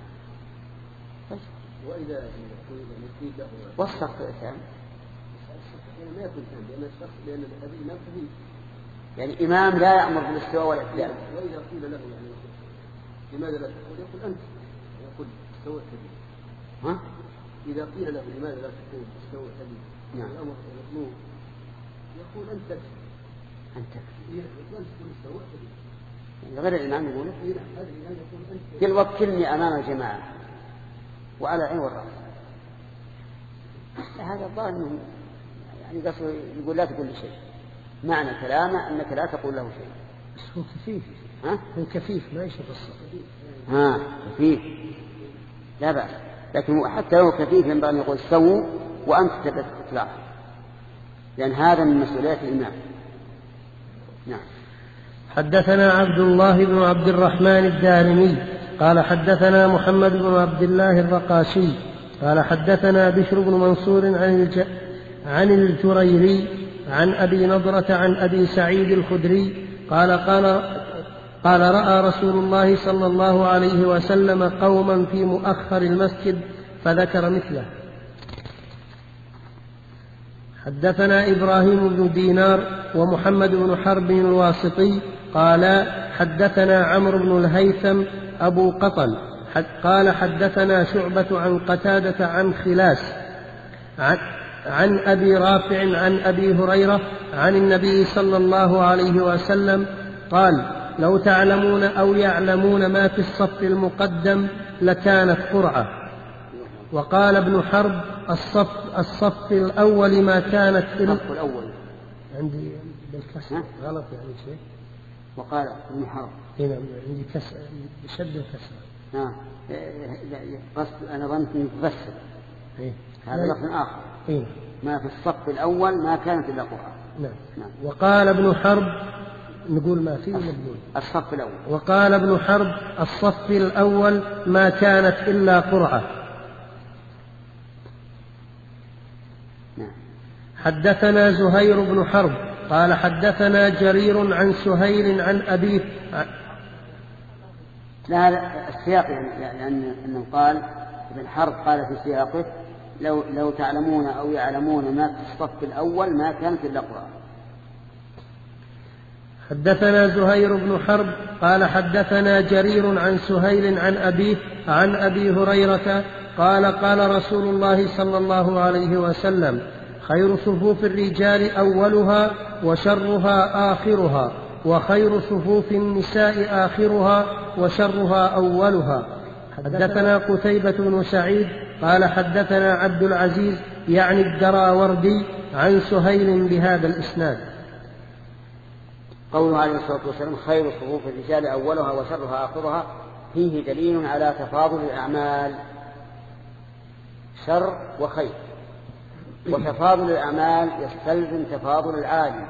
وإذا يقول نسيت له والصف تام. ما يكون تام لأن هذه الإمام خفيف. يعني إمام لا يأمر بالاستواء والاعتدال. وإذا قيل له يعني لماذا لا تقول يقول أنت، يقول استوى الحديث. ها؟ إذا قيل له لماذا لا تقول استوى الحديث؟ نعم. الأمر المطلوب يقول أنت غير الإمام يقول وكلني أمام الجماعة وعلى عين والرأس. هذا الظاهر أنه يعني قصده يقول لا تقول لي شيء، معنى كلامه أنك لا تقول له شيء. بس هو كفيف. ها؟ هو كفيف ما يشوف الصف. كفيف لا بأس، لكن حتى لو كفيف ينبغي أن يقول استووا وأنت تطلع، لأن هذا من مسؤوليات الإمام. نعم. حدثنا عبد الله بن عبد الرحمن الدارمي قال حدثنا محمد بن عبد الله الرقاشي قال حدثنا بشر بن منصور عن الجريري عن أبي نضرة عن أبي سعيد الخدري قال رأى رسول الله صلى الله عليه وسلم قوما في مؤخر المسجد فذكر مثله. حدثنا إبراهيم بن دينار ومحمد بن حرب الواسطي قال حدثنا عمرو بن الهيثم أبو قطن قال حدثنا شعبة عن قتادة عن خلاس عن أبي رافع عن أبي هريرة عن النبي صلى الله عليه وسلم قال لو تعلمون أو يعلمون ما في الصف المقدم لكانت قرعة. وقال ابن حرب الصف الأول ما كانت الصف الأول عندي بالكسر غلط يعني شيء. وقال ابن حرب هنا عندي كسر بشد الكسر. أنا ظننت يفسر هذا لفظ آخر. ما في الصف الأول ما كانت إلا قرعة. نعم. وقال ابن حرب نقول ما فيه نقول الصف الأول. وقال ابن حرب الصف الأول ما كانت إلا قرعة. حدثنا زهير بن حرب قال حدثنا جرير عن سهيل عن أبيه. لا هذا السياق يعني أنه قال ابن حرب قال في سياقه لو تعلمون أو يعلمون ما في الصف الأول ما كانت إلا قرآن. حدثنا زهير بن حرب قال حدثنا جرير عن سهيل عن أبيه عن أبي هريرة قال قال رسول الله صلى الله عليه وسلم خير صفوف الرجال أولها وشرها آخرها وخير صفوف النساء آخرها وشرها أولها. حدثنا قتيبة بن سعيد قال حدثنا عبد العزيز يعني الدراوردي عن سهيل بهذا الإسناد. قوله عليه الصلاة والسلام خير صفوف الرجال أولها وشرها آخرها فيه دليل على تفاضل الأعمال، شر وخير، وتفاضل الأعمال يستلزم تفاضل العالم،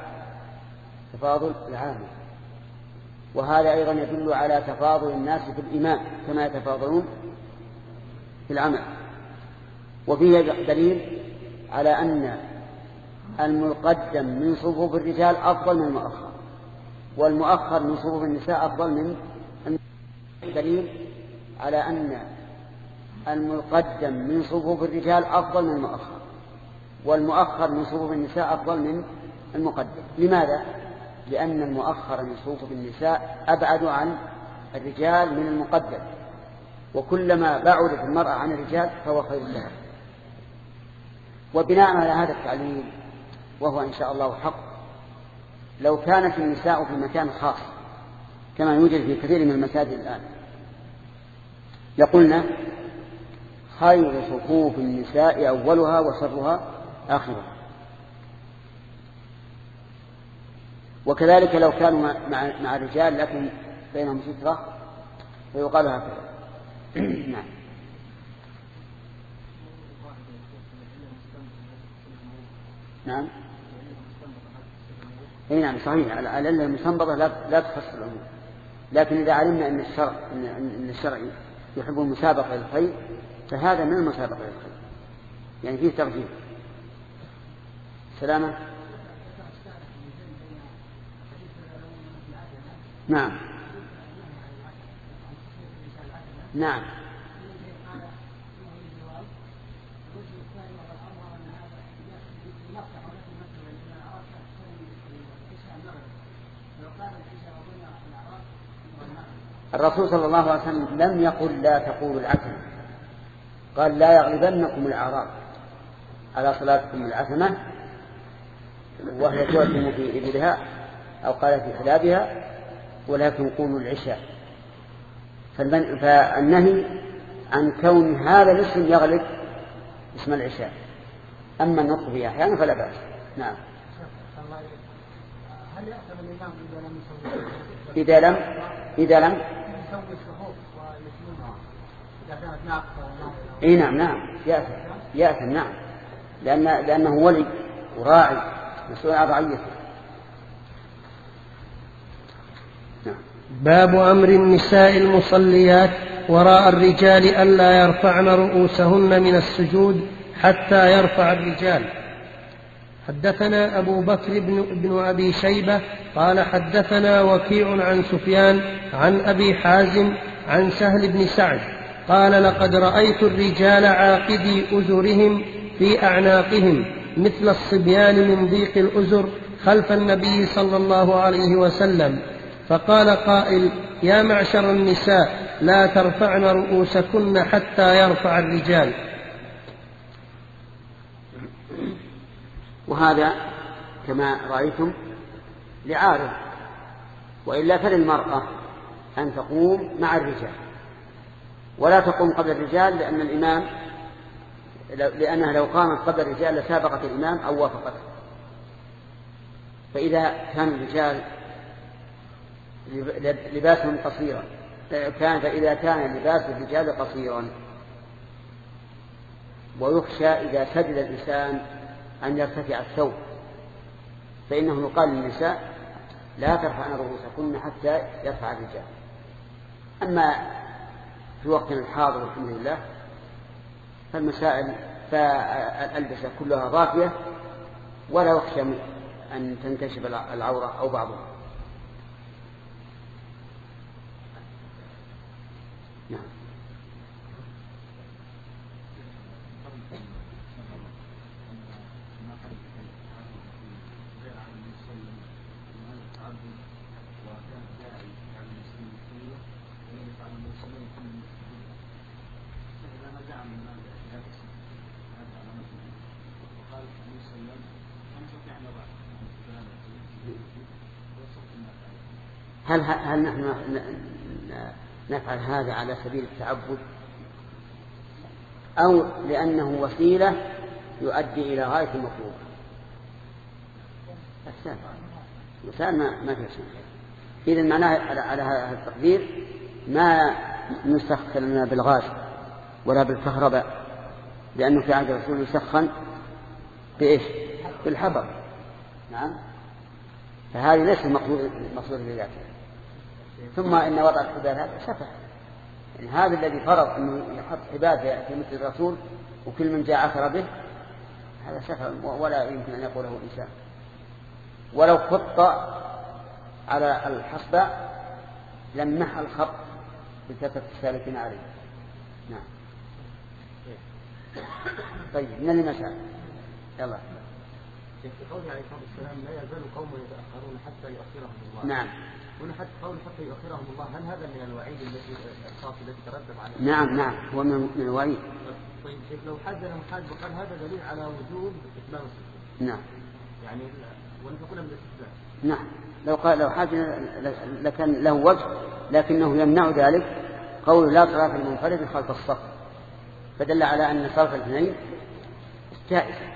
وهذا أيضا يدل على تفاضل الناس في الإيمان كما يتفاضلون في العمل. وفيه دليل على أن المقدم من صفوف الرجال أفضل من المؤخر، والمؤخر من صفوف النساء أفضل من دليل على أن المقدم من صفوف الرجال أفضل من المؤخر، والمؤخر من صفوف النساء أفضل من المقدم. لماذا؟ لأن المؤخر من صفوف النساء أبعد عن الرجال من المقدم، وكلما بعدت المرأة عن الرجال فهو خير لها. وبناء على هذا التعليل وهو إن شاء الله حق، لو كانت النساء في مكان خاص كما يوجد في كثير من المساجد الآن لقلنا خير صفوف النساء أولها وشرها آخرها. وكذلك لو كانوا مع الرجال لكن بينهم سترة فيقال هكذا. نعم. نعم. اي نعم صحيح، العلة المستنبطة لا تخص العموم، لكن إذا علمنا أن الشرع يحب المسابقة للخير فهذا من المسابقة للخير، يعني فيه ترجيح. سلامة. نعم نعم الرسول صلى الله عليه وسلم لم يقل لا تقولوا العتمة، قال لا يغلبنكم الأعراب على صلاتكم العتمة وهي تؤتم في إبلها أو قال في حلابها، ولكن قولوا العشاء. فالنهي عن كون هذا الاسم يغلب اسم العشاء، أما النطق به أحيانا فلا بأس. نعم. هل يأثم الإمام إذا لم يسوي الصفوف ويسلمها إذا كانت ناقصة؟ إيه نعم يأثم نعم، لأنه ولي وراعي مسؤول عن رعيته. نعم. باب أمر النساء المصليات وراء الرجال ألا يرفعن رؤوسهن من السجود حتى يرفع الرجال. حدثنا أبو بكر بن أبي شيبة قال حدثنا وكيع عن سفيان عن أبي حازم عن سهل بن سعد قال لقد رأيت الرجال عاقدي أزرهم في أعناقهم مثل الصبيان من ضيق الأزر خلف النبي صلى الله عليه وسلم، فقال قائل يا معشر النساء لا ترفعن رؤوسكن حتى يرفع الرجال. وهذا كما رأيتم لعارض، وإلا فللمرأة أن تقوم مع الرجال ولا تقوم قبل الرجال، لأنها لو قامت قبل الرجال لسابقت الإمام أو وافقته. فإذا كان الرجال لباسهم قصيرا فإذا كان لباس الرجال قصيرا ويخشى إذا سجد الإنسان أن يرتفع الثوب فإنه يقال للنساء لا ترفعن رؤوسكن حتى يرفع الرجال. أما في وقتنا الحاضر الحمد لله فالمسائل فالألبسة كلها ضافية ولا يخشى أن تنكشف العورة أو بعضها. نعم. هل نحن نفعل هذا على سبيل التعبد أو لأنه وسيلة يؤدي إلى غاية المطلوب؟ السؤال ما في شيء. إذن معناه على هذا التقدير ما نسخن بالغاز ولا بالكهرباء، لأنه في عهد الرسول يسخن بإيش؟ بالحبر. نعم. فهذه ليس المقصود بذاته. ثم إن وضع الحبال هذا سفه، يعني هذا الذي فرض أنه يحط حبال في مثل الرسول وكل من جاء عثر به، هذا سفه ولا يمكن أن يقوله إنسان. ولو خط على الحصبة لم محى الخط بكثرة السالكين عليه. نعم. طيب من المسألة يلا. في قوله عليه الصلاة والسلام لا يزال قوم يتأخرون حتى يؤخرهم الله. نعم. هنا حتى يؤخرهم الله، هل هذا من الوعيد الذي ترتب عليه؟ نعم هو من الوعيد. طيب لو حدنا محاد وقال هذا دليل على وجوب إتمام الصلاة. نعم. يعني ونقول من الاستثناء. نعم. لو حدنا لكان له وجه، لكنه يمنع ذلك قول لا صلاة المنفرد خلف الصف، فدل على أن صلاة الاثنين جائزة.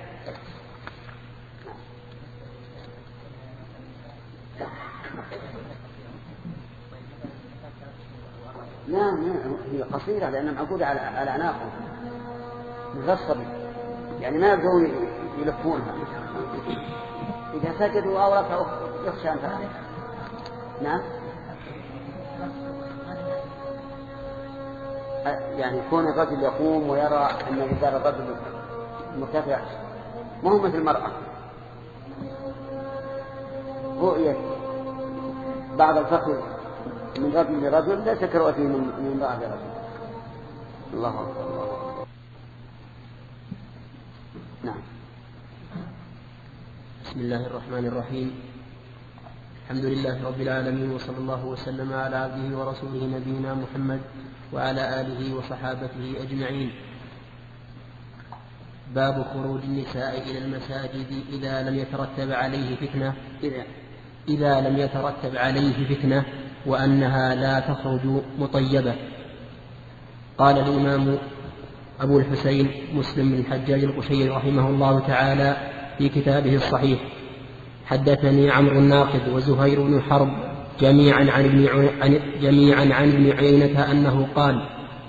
لا هي قصيرة لأنها معقودة على أعناقهم مغصبة، يعني ما يبدون يلفونها. إذا سجدوا أو ركعوا يخشى أن تأخذ. نعم. يعني يكون الرجل يقوم ويرى أن إزار الرجل مرتفع، ما هو مثل المرأة رؤية بعض الفخذ من رجل لرجل ليس كرؤيته من امرأة لرجل. الله أكبر الله أكبر. نعم. بسم الله الرحمن الرحيم. الحمد لله رب العالمين، وصلى الله وسلم على عبده ورسوله نبينا محمد وعلى آله وصحابته أجمعين. باب خروج النساء إلى المساجد إذا لم يترتب عليه فتنة إذا لم يترتب عليه فتنة وأنها لا تخرج مطيبة. قال الإمام أبو الحسين مسلم بن الحجاج القشيري رحمه الله تعالى في كتابه الصحيح: حدثني عمرو الناقد وزهير بن حرب جميعا عن ابن عيينة أنه قال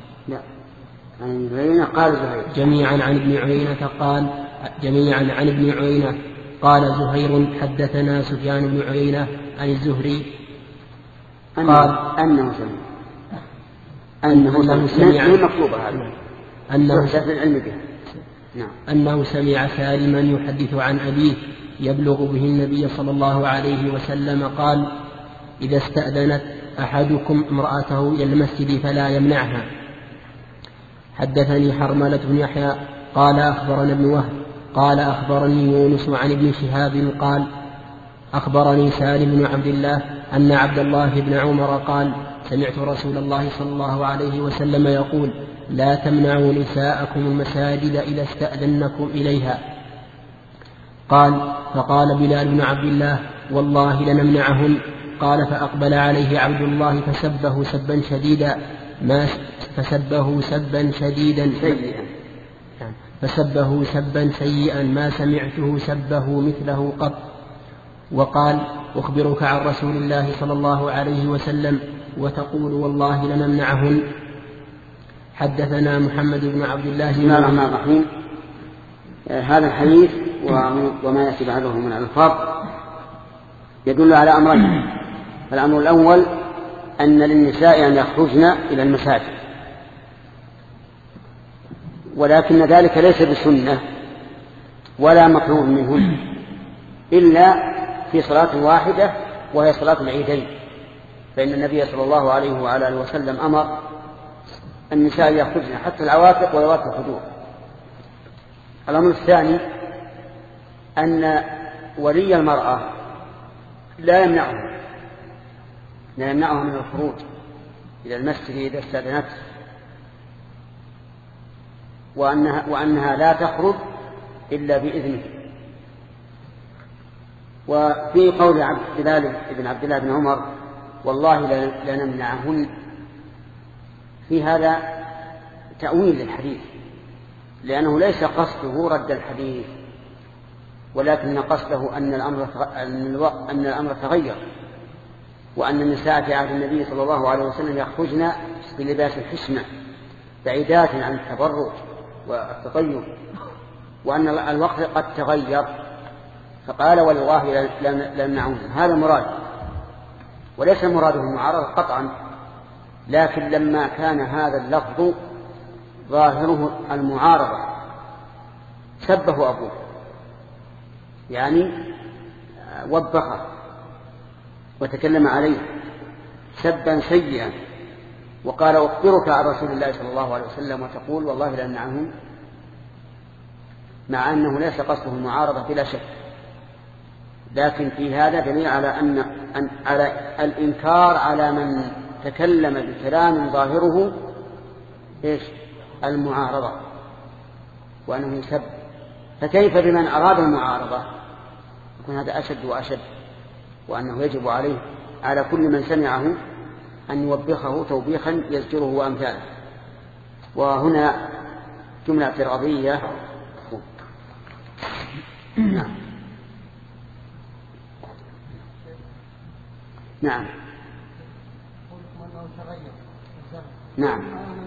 جميعا عن ابن عيينة قال زهير: حدثنا سفيان بن عيينة عن الزهري قال أنه سمع سالما يحدث عن أبيه يبلغ به النبي صلى الله عليه وسلم قال: إذا استأذنت أحدكم امرأته إلى المسجد فلا يمنعها. حدثني حرملة بن يحيى قال أخبرنا ابن وهب قال أخبرني يونس عن ابن شهاب قال أخبرني سالم بن عبد الله أن عبد الله بن عمر قال: سمعت رسول الله صلى الله عليه وسلم يقول: لا تمنعوا نساءكم المساجد إذا استأذنكم إليها. قال: فقال بلال بن عبد الله: والله لنمنعهن. قال: فأقبل عليه عبد الله فسبه سبا سيئا ما سمعته سبه مثله قط. وقال: أخبرك عن رسول الله صلى الله عليه وسلم وتقول والله لنمنعهن. حدثنا محمد بن عبد الله بسم الله الرحمن الرحيم. هذا الحديث وما يأتي بعده من الألفاظ يدل على أمرين. الأمر الأول أن للنساء أن يخرجن إلى المساجد، ولكن ذلك ليس بسنة ولا مطلوب منهن، إلا في صلاة واحدة وهي صلاة العيدين، فإن النبي صلى الله عليه وعلى آله وسلم أمر النساء يخرجن حتى العواتق وذوات الخدور. الأمر الثاني أن ولي المرأة لا يمنعها من الخروج إلى المسجد إذا استأذنت، وأنها لا تخرج إلا بإذنه. وفي قول عبد الله بن عمر والله لنمنعهن، في هذا تأويل للحديث، لأنه ليس قصده رد الحديث، ولكن قصده أن الأمر تغير، وأن النساء في عهد النبي صلى الله عليه وسلم يخرجن بلباس الحشمة بعيدات عن التبرج والتطيب، وأن الوقت قد تغير، فقال والله لنمنعهن. هذا مراد، وليس مراده المعارضة قطعا، لكن لما كان هذا اللفظ ظاهره المعارضة سبه أبوه، يعني وبخه وتكلم عليه سبا سيئا، وقال أخبرك عن رسول الله صلى الله عليه وسلم وتقول والله لنمنعهن، مع أنه ليس قصده المعارضة بلا شك، لكن في هذا دليل على الإنكار على من تكلم بكلام ظاهره المعارضة، وأنه يسب. فكيف بمن أراد المعارضة؟ يكون هذا أشد وأشد، وأنه يجب عليه على كل من سمعه أن يوبخه توبيخا يزجره وأمثاله. وهنا جملة اعتراضية. نعم نعم.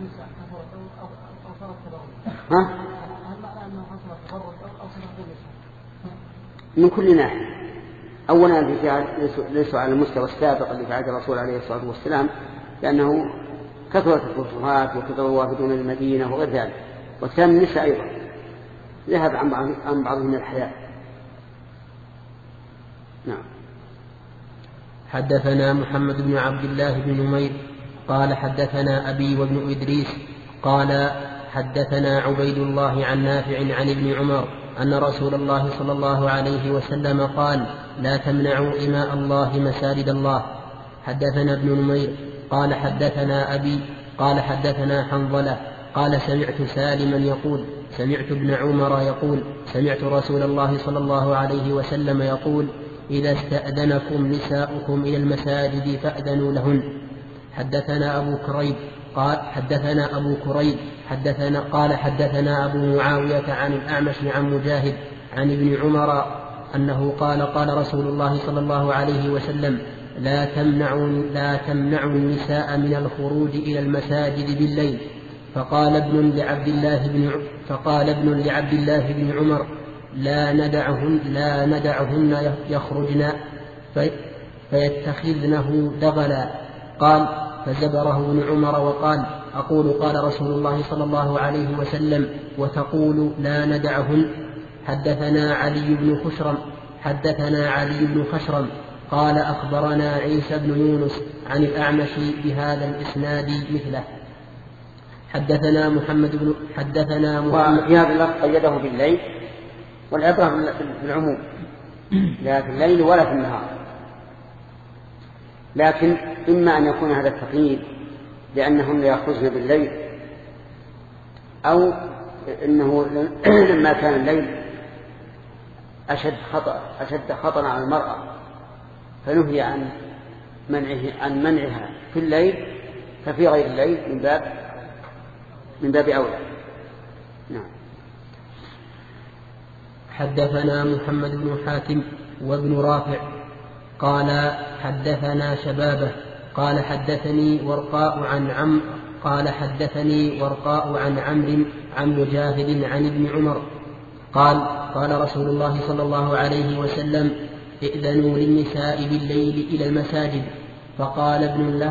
من كل ناحية. أولا ليس على المستوى السابق اللي في عهد الرسول عليه الصلاة والسلام، لأنه كثرت الفتوحات وكثر الوافدون المدينة وغير ذلك. والثاني النساء أيضا ذهب عن بعضهم الحياء. نعم. حدثنا محمد بن عبد الله بن نمير قال حدثنا أبي وابن إدريس قال حدثنا عبيد الله عن نافع عن ابن عمر أن رسول الله صلى الله عليه وسلم قال لا تمنعوا إماء الله مساجد الله. حدثنا ابن نمير قال حدثنا أبي قال حدثنا حنظلة قال سمعت سالما يقول سمعت ابن عمر يقول سمعت رسول الله صلى الله عليه وسلم يقول إذا استأذنكم نساؤكم إلى المساجد فأذنوا لهن. حدثنا أبو كريب قال حدثنا أبو معاوية عن الأعمش عن مجاهد عن ابن عمر أنه قال رسول الله صلى الله عليه وسلم لا تمنعوا النساء من الخروج إلى المساجد بالليل. فقال ابن لعبد الله بن عمر لا ندعهن يخرجن فيتخذنه دغلا. قال فزبره ابن عمر وقال أقول قال رسول الله صلى الله عليه وسلم وتقول لا ندعهن. حدثنا علي بن خشرم قال أخبرنا عيسى بن يونس عن الأعمش بهذا الإسناد مثله. حدثنا محمد وفي هذا اللفظ قيده بالليل، والعبرة بالعموم لا في الليل ولا في النهار، لكن إما أن يكون هذا التقييد لأنهن يخرجن بالليل، أو إنه لما كان الليل أشد خطرا على المرأة فنهي عن منعها في الليل، ففي غير الليل من باب أولى. نعم. حدثنا محمد بن حاتم وابن رافع قال حدثنا شبابه قال حدثني ورقاء عن عمرو عن مجاهد عن ابن عمر قال رسول الله صلى الله عليه وسلم ائذنوا للنساء بالليل إلى المساجد. فقال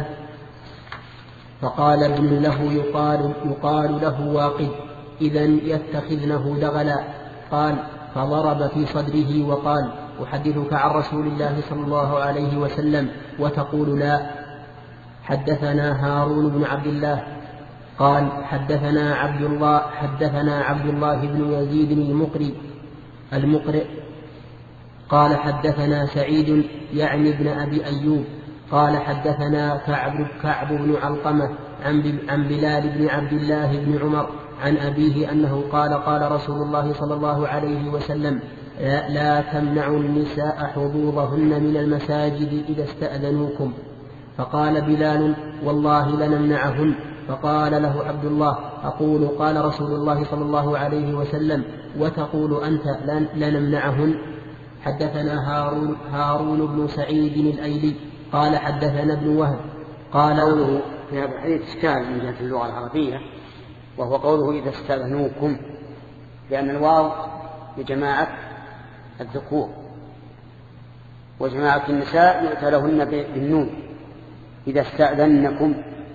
ابن له يقال له واقد إذن يتخذنه دغلا. قال فضرب في صدره وقال أحدثك عن رسول الله صلى الله عليه وسلم وتقول لا. حدثنا هارون بن عبد الله قال حدثنا عبد الله بن يزيد المقرئ قال حدثنا سعيد يعني ابن أبي أيوب قال حدثنا كعب بن علقمة عن بلال بن عبد الله بن عمر عن أبيه أنه قال قال رسول الله صلى الله عليه وسلم لا تمنعوا النساء حظوظهن من المساجد إذا استأذنوكم. فقال بلال والله لنمنعهن. فقال له عبد الله أقول قال رسول الله صلى الله عليه وسلم وتقول أنت لنمنعهن. حدثنا هارون بن سعيد الأيلي قال حدثنا ابن وهب قال قوله في هذا الحديث إشكال من جهة اللغة العربية، وهو قوله إذا استأذنوكم، لأن الواو لجماعة الذكور وجماعة النساء يؤتى لهن بالنون إذا استأذنكم،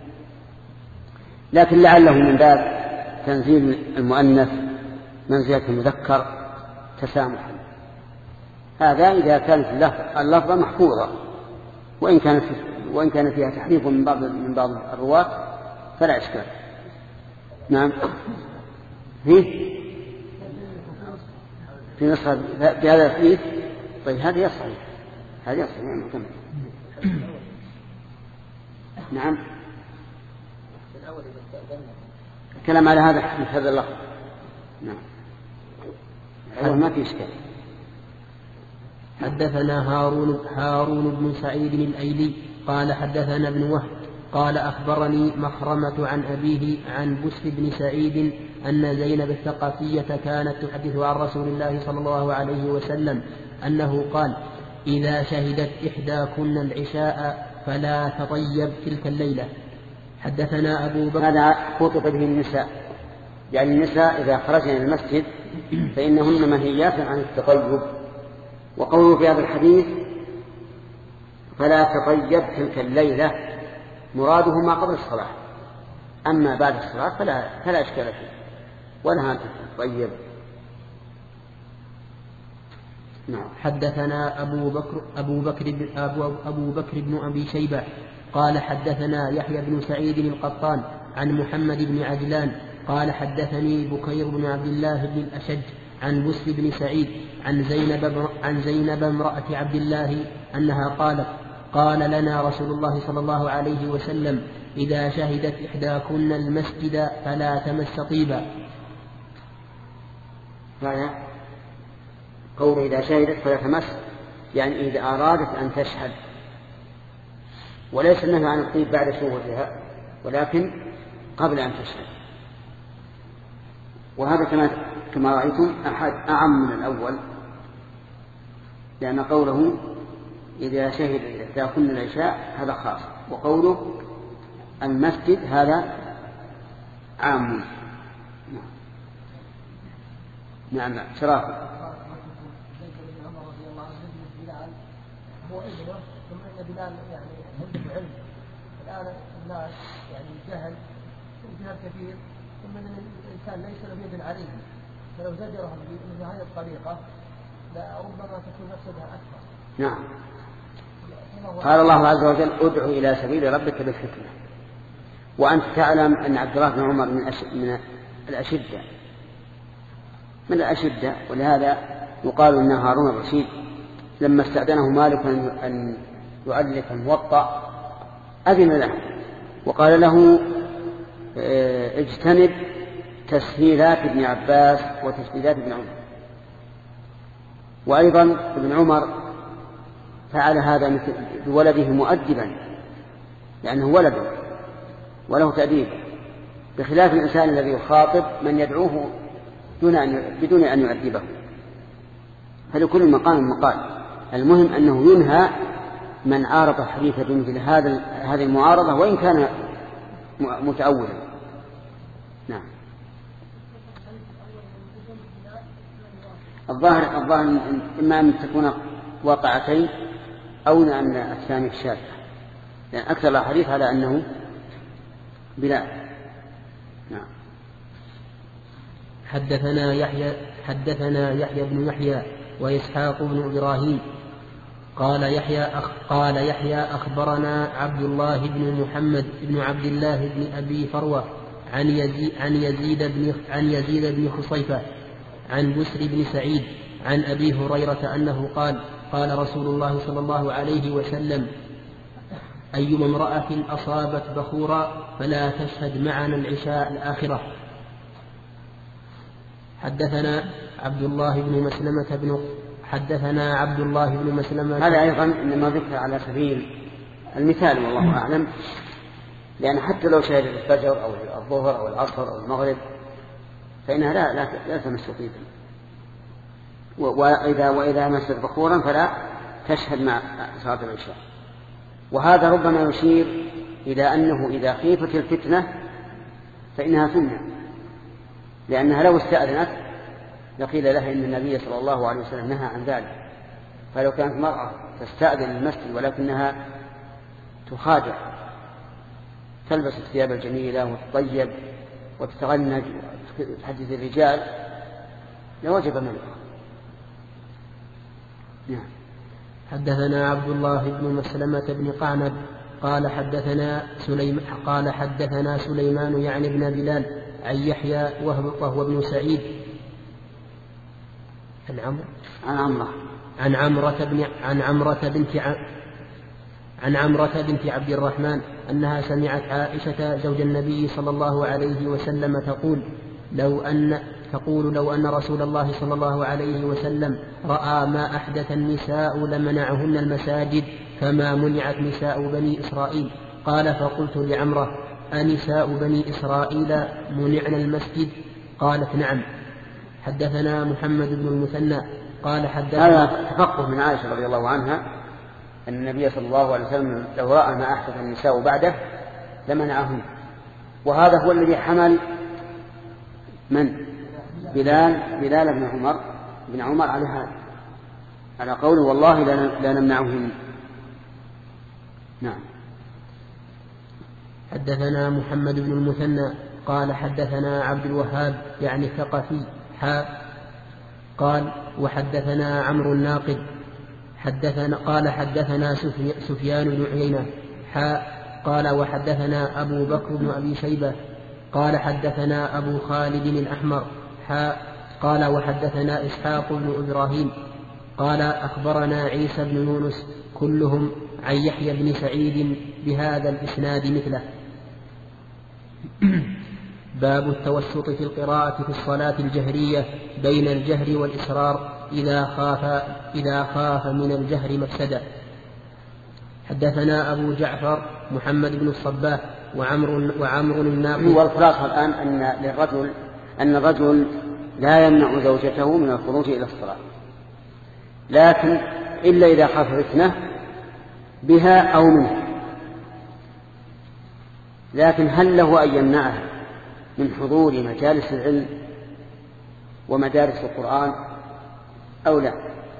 لكن لعله من باب تنزيل المؤنث منزلة المذكر تسامحا. هذا إذا كانت اللفظة محفوظة، وإن كان فيها تحريف من بعض الرواة فلا إشكال. نعم. في نسخة في هذا الحديث. طيب هذه صحيح، هذه صحيح. نعم. الكلام على هذا الحديث هذا اللفظ. نعم. ما في إشكال. حدثنا هارون بن سعيد الأيلي قال حدثنا ابن وهب قال أخبرني مخرمة عن أبيه عن بسر بن سعيد أن زينب الثقفية كانت تحدث عن رسول الله صلى الله عليه وسلم أنه قال إذا شهدت إحداكن العشاء فلا تطيب تلك الليلة. حدثنا أبو بكر. هذا خطب به النساء، يعني النساء إذا خرجن من المسجد فإنهن منهيات عن التطيب. وقوله في هذا الحديث فلا تطيب تلك الليلة مراده ما قبل الصلاة، أما بعد الصلاة فلا إشكال فيه ونهى أن تطيب. نعم. حدثنا أبو بكر بن أبي شيبة قال حدثنا يحيى بن سعيد القطان عن محمد بن عجلان قال حدثني بكير بن عبد الله بن الأشج عن بسر بن سعيد عن زينب امرأة عبد الله أنها قالت قال لنا رسول الله صلى الله عليه وسلم إذا شهدت إحداكن المسجد فلا تمس طيبا. قول إذا شهدت فلا تمس يعني إذا أرادت أن تشهد، وليس النهي عن الطيب بعد شهودها ولكن قبل أن تشهد. وهذا كما رأيتم أعم من الأول، لأن قوله إذا شهد إحداكن العشاء هذا خاص، وقوله المسجد هذا عام. نعم. شراف هو ابنه، ثم ان بلال يعني عنده علم. الان الناس يعني جهل كثير، ثم ان الانسان ليس له يد عليه، فلو زجرهم بهذه الطريقه لربما تكون مفسدة اكثر. نعم. قال الله عز وجل ادع الى سبيل ربك بالحكمه. وانت تعلم ان عبد الله بن عمر من الاشده، ولهذا يقال ان هارون الرشيد لما استأذنه مالك أن يؤلف الموطأ أذن له وقال له اجتنب تسهيلات ابن عباس وتشديدات ابن عمر. وأيضا ابن عمر فعل هذا بولده مؤدبا لأنه ولده وله تأديب، بخلاف الإنسان الذي يخاطب من يدعوه بدون أن يؤدبه. فلكل مقام مقال. المهم أنه ينهى من عارض الحديث بمثل هذه المعارضة وإن كان متأولا. نعم. الظاهر إما أن تكون واقعتين أو أن الثاني الشاذ، لأن أكثر الحديث على أنه بلا. نعم. حدثنا يحيى بن يحيى وإسحاق بن إبراهيم. قال يحيى أخبرنا عبد الله بن محمد بن عبد الله بن أبي فروة عن يزيد بن خصيفة عن بسر بن سعيد عن أبي هريرة أنه قال رسول الله صلى الله عليه وسلم: أيما امرأة أصابت بخورا فلا تشهد معنا العشاء الآخرة. حدثنا عبد الله بن مسلمة هذا أيضا إنما ذكر على سبيل المثال والله أعلم، لأن حتى لو شهدت الفجر أو الظهر أو العصر أو المغرب فإنها لا تمس طيبا، وإذا مست بخورا فلا تشهد مع صلاة العشاء. وهذا ربما يشير إلى أنه إذا خيفت الفتنة فإنها سنة، لأنها لو استأذنت لقيل لها إن النبي صلى الله عليه وسلم نهى عن ذلك. فلو كانت مرأة تستأذن المسجد ولكنها تخادع، تلبس الثياب الجميلة وتطيب وتتغنج وتحدث الرجال لوجب منها. نعم. حدثنا عبد الله بن مسلمة بن قعنب قال حدثنا سليمان يعني بن بلال عن يحيى وهو ابن سعيد عن عمرة بنت عبد الرحمن أنها سمعت عائشة زوج النبي صلى الله عليه وسلم تقول: لو أن رسول الله صلى الله عليه وسلم رأى ما أحدث النساء لمنعهن المساجد كما منعت نساء بني إسرائيل. قال: فقلت لعمرة: أنساء بني إسرائيل منعن المسجد؟ قالت: نعم. حدثنا محمد بن المثنى قال حدثنا. هذا تفقه من عائشة رضي الله عنها أن النبي صلى الله عليه وسلم لو رأى ما أحدث النساء بعده لمنعهن، وهذا هو الذي حمل من؟ بلال بن عمر على هذا، على قوله: والله لا نمنعهن. نعم. حدثنا محمد بن المثنى قال حدثنا عبد الوهاب يعني الثقفي قال: وحدثنا عمرو الناقد قال حدثنا سفيان بن عيينة قال: وحدثنا أبو بكر بن أبي شيبة قال حدثنا أبو خالد الأحمر قال: وحدثنا إسحاق بن إبراهيم قال: أخبرنا عيسى بن يونس كلهم عن يحيى بن سعيد بهذا الإسناد مثله. باب التوسط في القراءة في الصلاة الجهرية بين الجهر والإسرار إذا خاف من الجهر مفسدة. حدثنا أبو جعفر محمد بن الصباح وعمر الناقد. والخلاصة الآن أن الرجل لا يمنع زوجته من الخروج إلى الصلاة، لكن إلا إذا خاف فتنة بها أو منها. لكن هل له أن يمنعها من حضور مجالس العلم ومدارس القرآن أو لا؟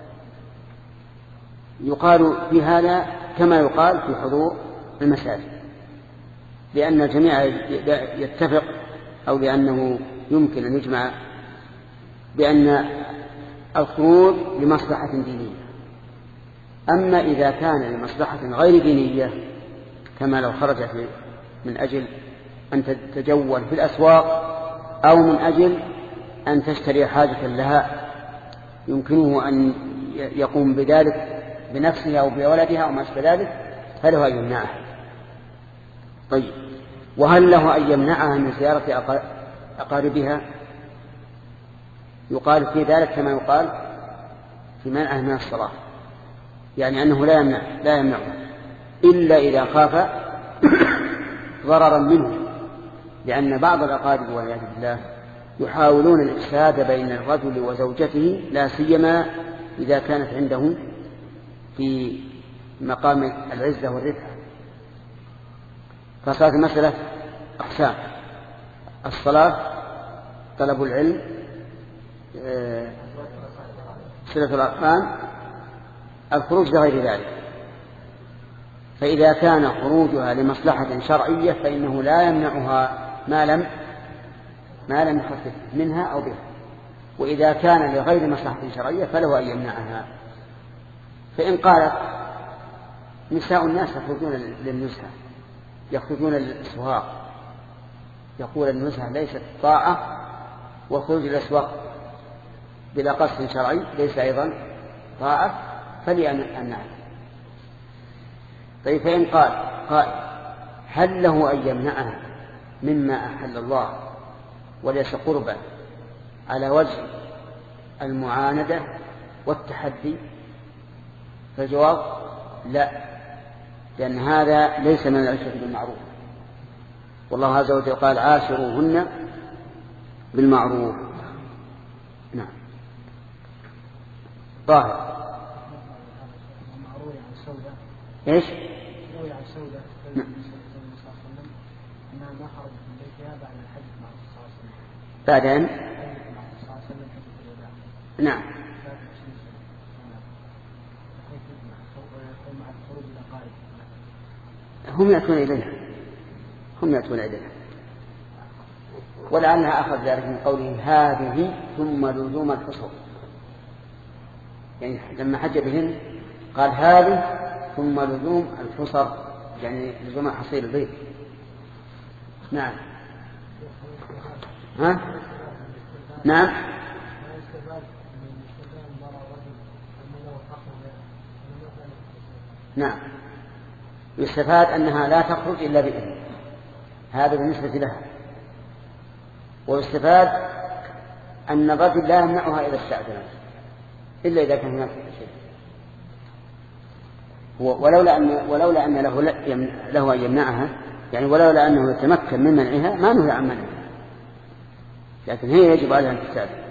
يقال في هذا كما يقال في حضور المساجد، لأن الجميع يتفق أو لأنه يمكن أن يجمع بأن الخروج لمصلحة دينية. أما إذا كان لمصلحة غير دينية كما لو خرج من أجل أن تتجول في الأسواق أو من أجل أن تشتري حاجة لها يمكنه أن يقوم بذلك بنفسه أو بولدها أو ما أشبه ذلك فله أن يمنعها. طيب، وهل له أن يمنعها من زيارة أقاربها؟ يقال في ذلك كما يقال في منعه من الصلاة، يعني أنه لا يمنعها إلا إذا خاف ضررا منه، لأن بعض الأقارب والعياذ بالله يحاولون الإفساد بين الرجل وزوجته، لا سيما إذا كانت عنده في مقام العزة والرفعة. فصارت المسألة أقسام: الصلاة، طلب العلم، صلة الأرحام، الخروج لغير ذلك. فإذا كان خروجها لمصلحة شرعية فإنه لا يمنعها ما لم يخفف منها أو بها. وإذا كان لغير مصلحة شرعية فله أن يمنعها. فإن قالت نساء الناس يخرجون للنزهة، يخرجون للأسواق، يقول النزهة ليست طاعة، وخروج الأسواق بلا قصد شرعي ليس أيضا طاعة، فليمنعها. طيب فإن قال هل له أن يمنعها مما أحل الله وليس قربا على وجه المعاندة والتحدي؟ فالجواب لا، لأن هذا ليس من العشرة بالمعروف، والله عز وجل قال عاشروهن بالمعروف. نعم. ظاهر ايش؟ روي عن سودة أنها ما خرجت من بيتها بعد الحج مع الرسول صلى الله عليه وسلم. بعد أن؟ نعم. هم يأتون إليها ولعلها أخذ ذلك من قوله هذه ثم لزوم الحصر، يعني لما حج بهن قال هذه ثم لزوم الحصر، يعني لزوم حصير البيت. نعم. ها؟ نعم. نعم، يستفاد أنها لا تخرج إلا بإذن، هذا بالنسبة لها. ويستفاد أن الرجل لا يمنعها إلى السعدنة إلا إذا كان هناك شيء، ولولا أن له أن يمنعها، يعني ولولا أنه يتمكن من منعها ما نهى عن منعها، لكن هي يجب عليها أن تستأذن.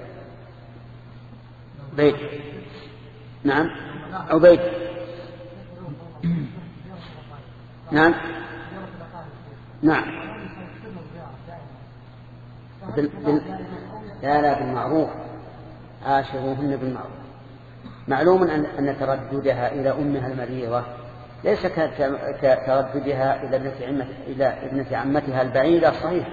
بيت. نعم. أو بيت. نعم. نعم. لا بالمعروف، عاشروهن بالمعروف. معلوم أن ترددها إلى أمها المريضة ليس كترددها إلى ابنة عمتها البعيدة. صحيح،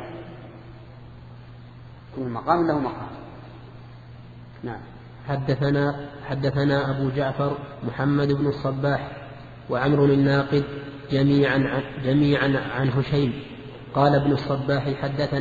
كل مقام له مقام. نعم. حدثنا أبو جعفر محمد بن الصباح وعمر الناقد جميعا عن هشيم. قال ابن الصباح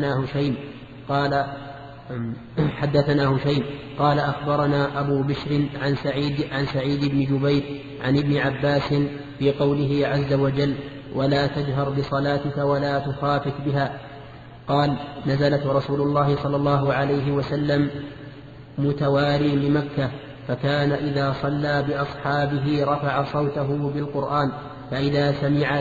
حدثنا هشيم قال أخبرنا أبو بشر عن سعيد بن جبير عن ابن عباس في قوله عز وجل ولا تجهر بصلاتك ولا تخافت بها. قال نزلت رسول الله صلى الله عليه وسلم متواري بمكة، فكان إذا صلى بأصحابه رفع صوته بالقرآن، فإذا سمع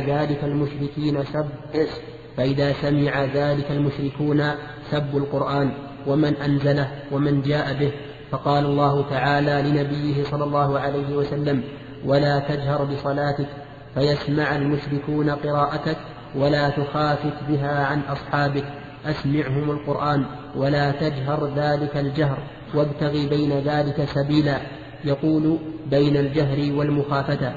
ذلك المشركون سبوا القرآن ومن أنزله ومن جاء به. فقال الله تعالى لنبيه صلى الله عليه وسلم ولا تجهر بصلاتك فيسمع المشركون قراءتك ولا تخافت بها عن أصحابك، أسمعهم القرآن ولا تجهر ذلك الجهر وابتغي بين ذلك سبيلا، يقول بين الجهر والمخافة.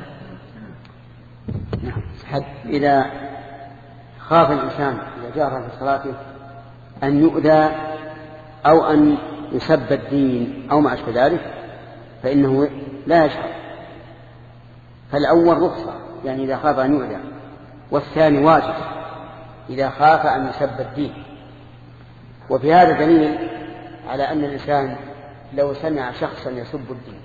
إذا خاف الإنسان إذا جهر في صلاته أن يؤذى أو أن يسب الدين أو ما أشبه ذلك فإنه لا يجهر. فالأول رخصة، يعني إذا خاف أن يؤذى، والثاني واجب إذا خاف أن يسب الدين. وفي هذا دليل على أن الإنسان لو سمع شخصا يسب الدين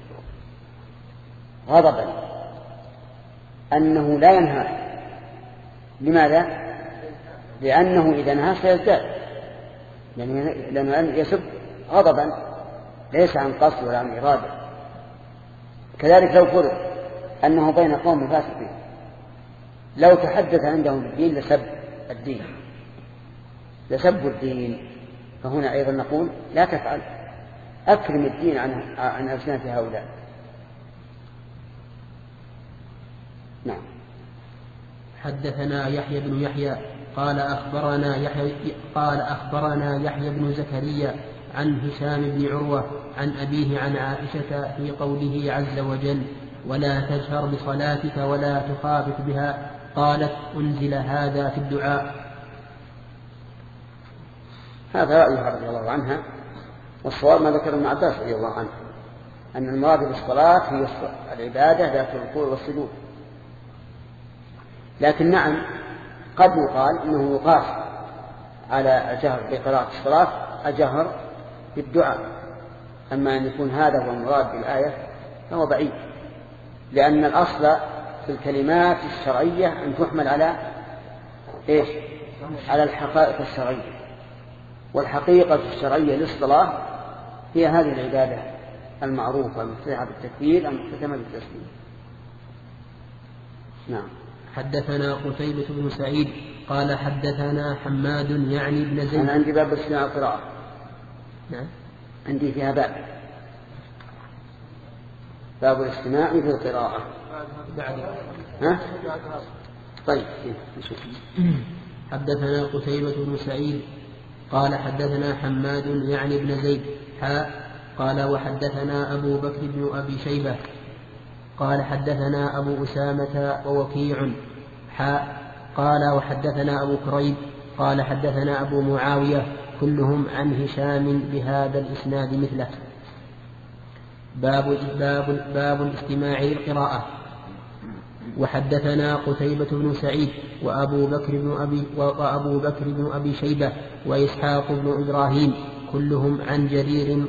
غضبا أنه لا ينهى. لماذا؟ لأنه إذا نهى سيزداد، لأنه يسب غضبا ليس عن قصد ولا عن إرادة. كذلك لو فرض أنه بين قوم فاسقين لو تحدث عندهم الدين لسبوا الدين، فهنا أيضا نقول لا تفعل، أكرم الدين عن ألسنة هؤلاء. نعم. حدثنا يحيى بن يحيى قال أخبرنا يحيى بن زكريا عن هشام بن عروة عن أبيه عن عائشة في قوله عز وجل ولا تجهر بصلاتك ولا تخافت بها، قالت أنزل هذا في الدعاء. هذا رأيها رضي الله عنها والصواب ما ذكر ابن عباس رضي الله عنه أن المراد بالصلاة هي العبادة ذات الركوع والسجود. لكن نعم قد يقال إنه يقاس على الجهر بقراءة الصلاة الجهر بالدعاء، أما أن يكون هذا هو المراد بالآية فهو بعيد، لأن الأصل في الكلمات الشرعية أن تحمل على إيش؟ على الحقائق الشرعية، والحقيقة الشرعية للصلاة هي هذه العبادة المعروفة المفتتحة بالتكبير المختتمة بالتسليم. نعم. حدثنا قتيبة بن سعيد قال حدثنا حماد يعني بن زيد. أنا عندي باب استماع القراءة. نعم. عندي فيها باب الاستماع في القراءة. ها؟ طيب. حدثنا قتيبة بن سعيد قال حدثنا حماد يعني بن زيد قال وحدثنا أبو بكر بن أبي شيبة قال حدثنا أبو أسامة ووكيع قال وحدثنا أبو كريب قال حدثنا أبو معاوية كلهم عن هشام بهذا الإسناد مثله. باب الاستماع للقراءة. وحدثنا قتيبة بن سعيد وأبو بكر بن أبي شيبة وإسحاق بن إبراهيم كلهم عن جرير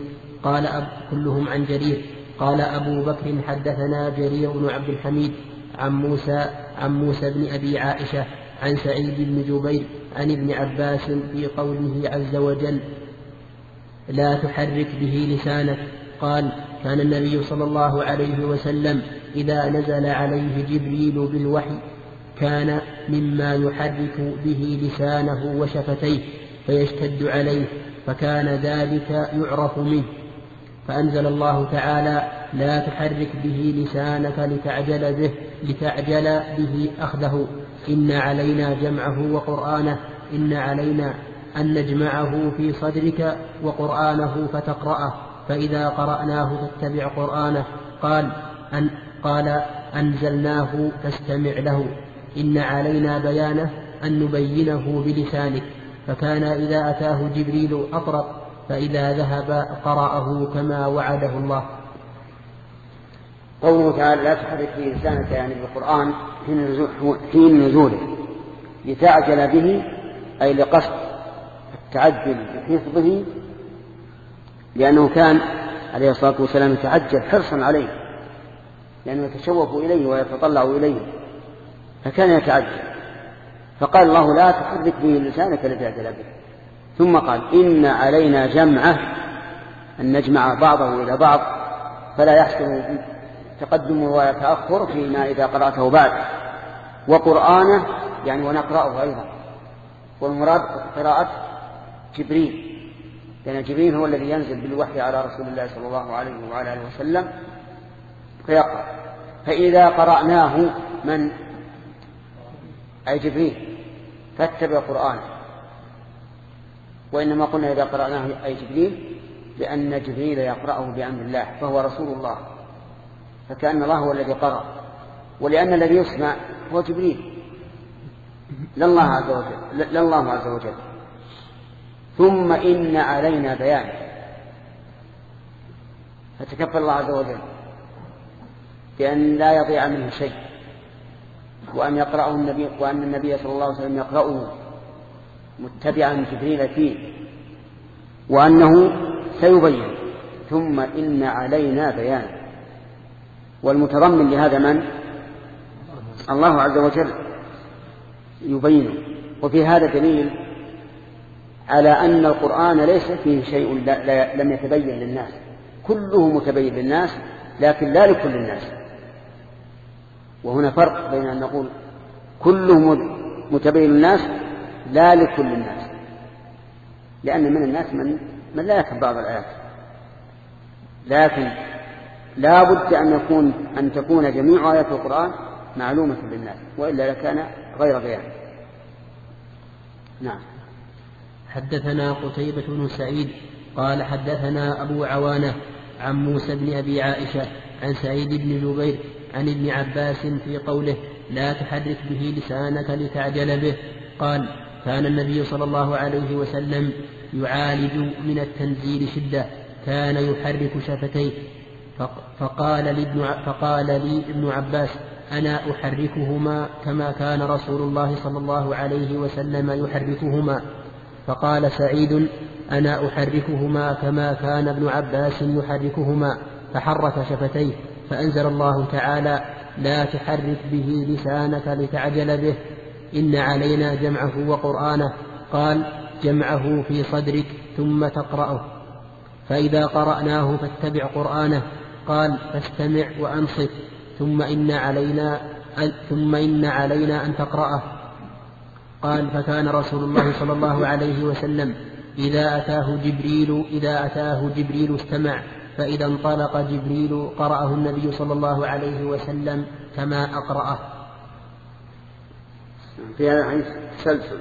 قال أبو بكر حدثنا جرير بن عبد الحميد عن موسى بن أبي عائشة عن سعيد بن جبير عن ابن عباس في قوله عز وجل لا تحرك به لسانك قال كان النبي صلى الله عليه وسلم إذا نزل عليه جبريل بالوحي كان مما يحرك به لسانه وشفتيه فيشتد عليه فكان ذلك يعرف منه، فأنزل الله تعالى لا تحرك به لسانك لتعجل به أخذه إن علينا جمعه وقرآنه إن علينا أن نجمعه في صدرك وقرآنه فتقرأه فإذا قرأناه فاتبع قرآنه قال أنزلناه فاستمع له إن علينا بيانه أن نبينه بلسانك فكان إذا أتاه جبريل أطرق فإذا ذهب قرأه كما وعده الله. قوله تعالى لا تحرك به لسانك يعني بالقرآن حين نزوله لتعجل به أي لقصد التعجل بحفظه، لأنه كان عليه الصلاة والسلام يتعجل حرصا عليه لأنه يتشوف إليه ويتطلع إليه فكان يتعجل، فقال الله لا تحرك به لسانك لتعجل به، ثم قال إن علينا جمعه أن نجمع بعضه إلى بعض فلا يحصل تقدم وتأخر فيما إذا قرأته بعد، وقرآنه يعني ونقرأه أيضا، والمراد قراءة جبريل لأن جبريل هو الذي ينزل بالوحي على رسول الله صلى الله عليه وعلى آله وسلم فيقرأ، فإذا قرأناه من أي جبريل فاتبع قرآنه، وإنما قلنا إذا قرأناه أي جبريل لأن جبريل يقرأه بأمر الله فهو رسول الله، فكأن الله هو الذي قرأ، ولأن الذي يسمع هو جبريل لا الله عز وجل. ثم إن علينا بيانه فتكفل الله عز وجل بأن لا يضيع منه شيء، وأن يقرأه النبي، وأن النبي صلى الله عليه وسلم يقرأه متبعا جبريل فيه، وأنه سيبين. ثم إن علينا بيانه، والمتضمن لهذا من؟ الله عز وجل يبينه. وفي هذا دليل على أن القرآن ليس فيه شيء لم يتبين للناس، كله متبين للناس لكن لا لكل الناس. وهنا فرق بين أن نقول كله متبين للناس لا لكل الناس، لأن من الناس من لا يفهم بعض الآيات، لكن لا بد أن تكون جميع آيات القرآن معلومة للناس، وإلا لكان غير بيان. نعم. حدثنا قتيبة بن سعيد قال حدثنا أبو عوانة عن موسى بن أبي عائشة عن سعيد بن جبير عن ابن عباس في قوله لا تحرك به لسانك لتعجل به قال كان النبي صلى الله عليه وسلم يعالج من التنزيل شدة كان يحرك شفتيه، فقال لي ابن عباس: أنا أحركهما كما كان رسول الله صلى الله عليه وسلم يحركهما. فقال سعيد: أنا أحركهما كما كان ابن عباس يحركهما، فحرك شفتيه، فأنزل الله تعالى: لا تحرك به لسانك لتعجل به، إن علينا جمعه وقرآنه. قال: جمعه في صدرك ثم تقرأه، فإذا قرأناه فاتبع قرآنه. قال: فاستمع وأنصت، ثم إن علينا أن تقرأه. قال: فكان رسول الله صلى الله عليه وسلم إذا أتاه جبريل استمع، فإذا انطلق جبريل قرأه النبي صلى الله عليه وسلم كما أقرأه. في هذا الحديث تسلسل،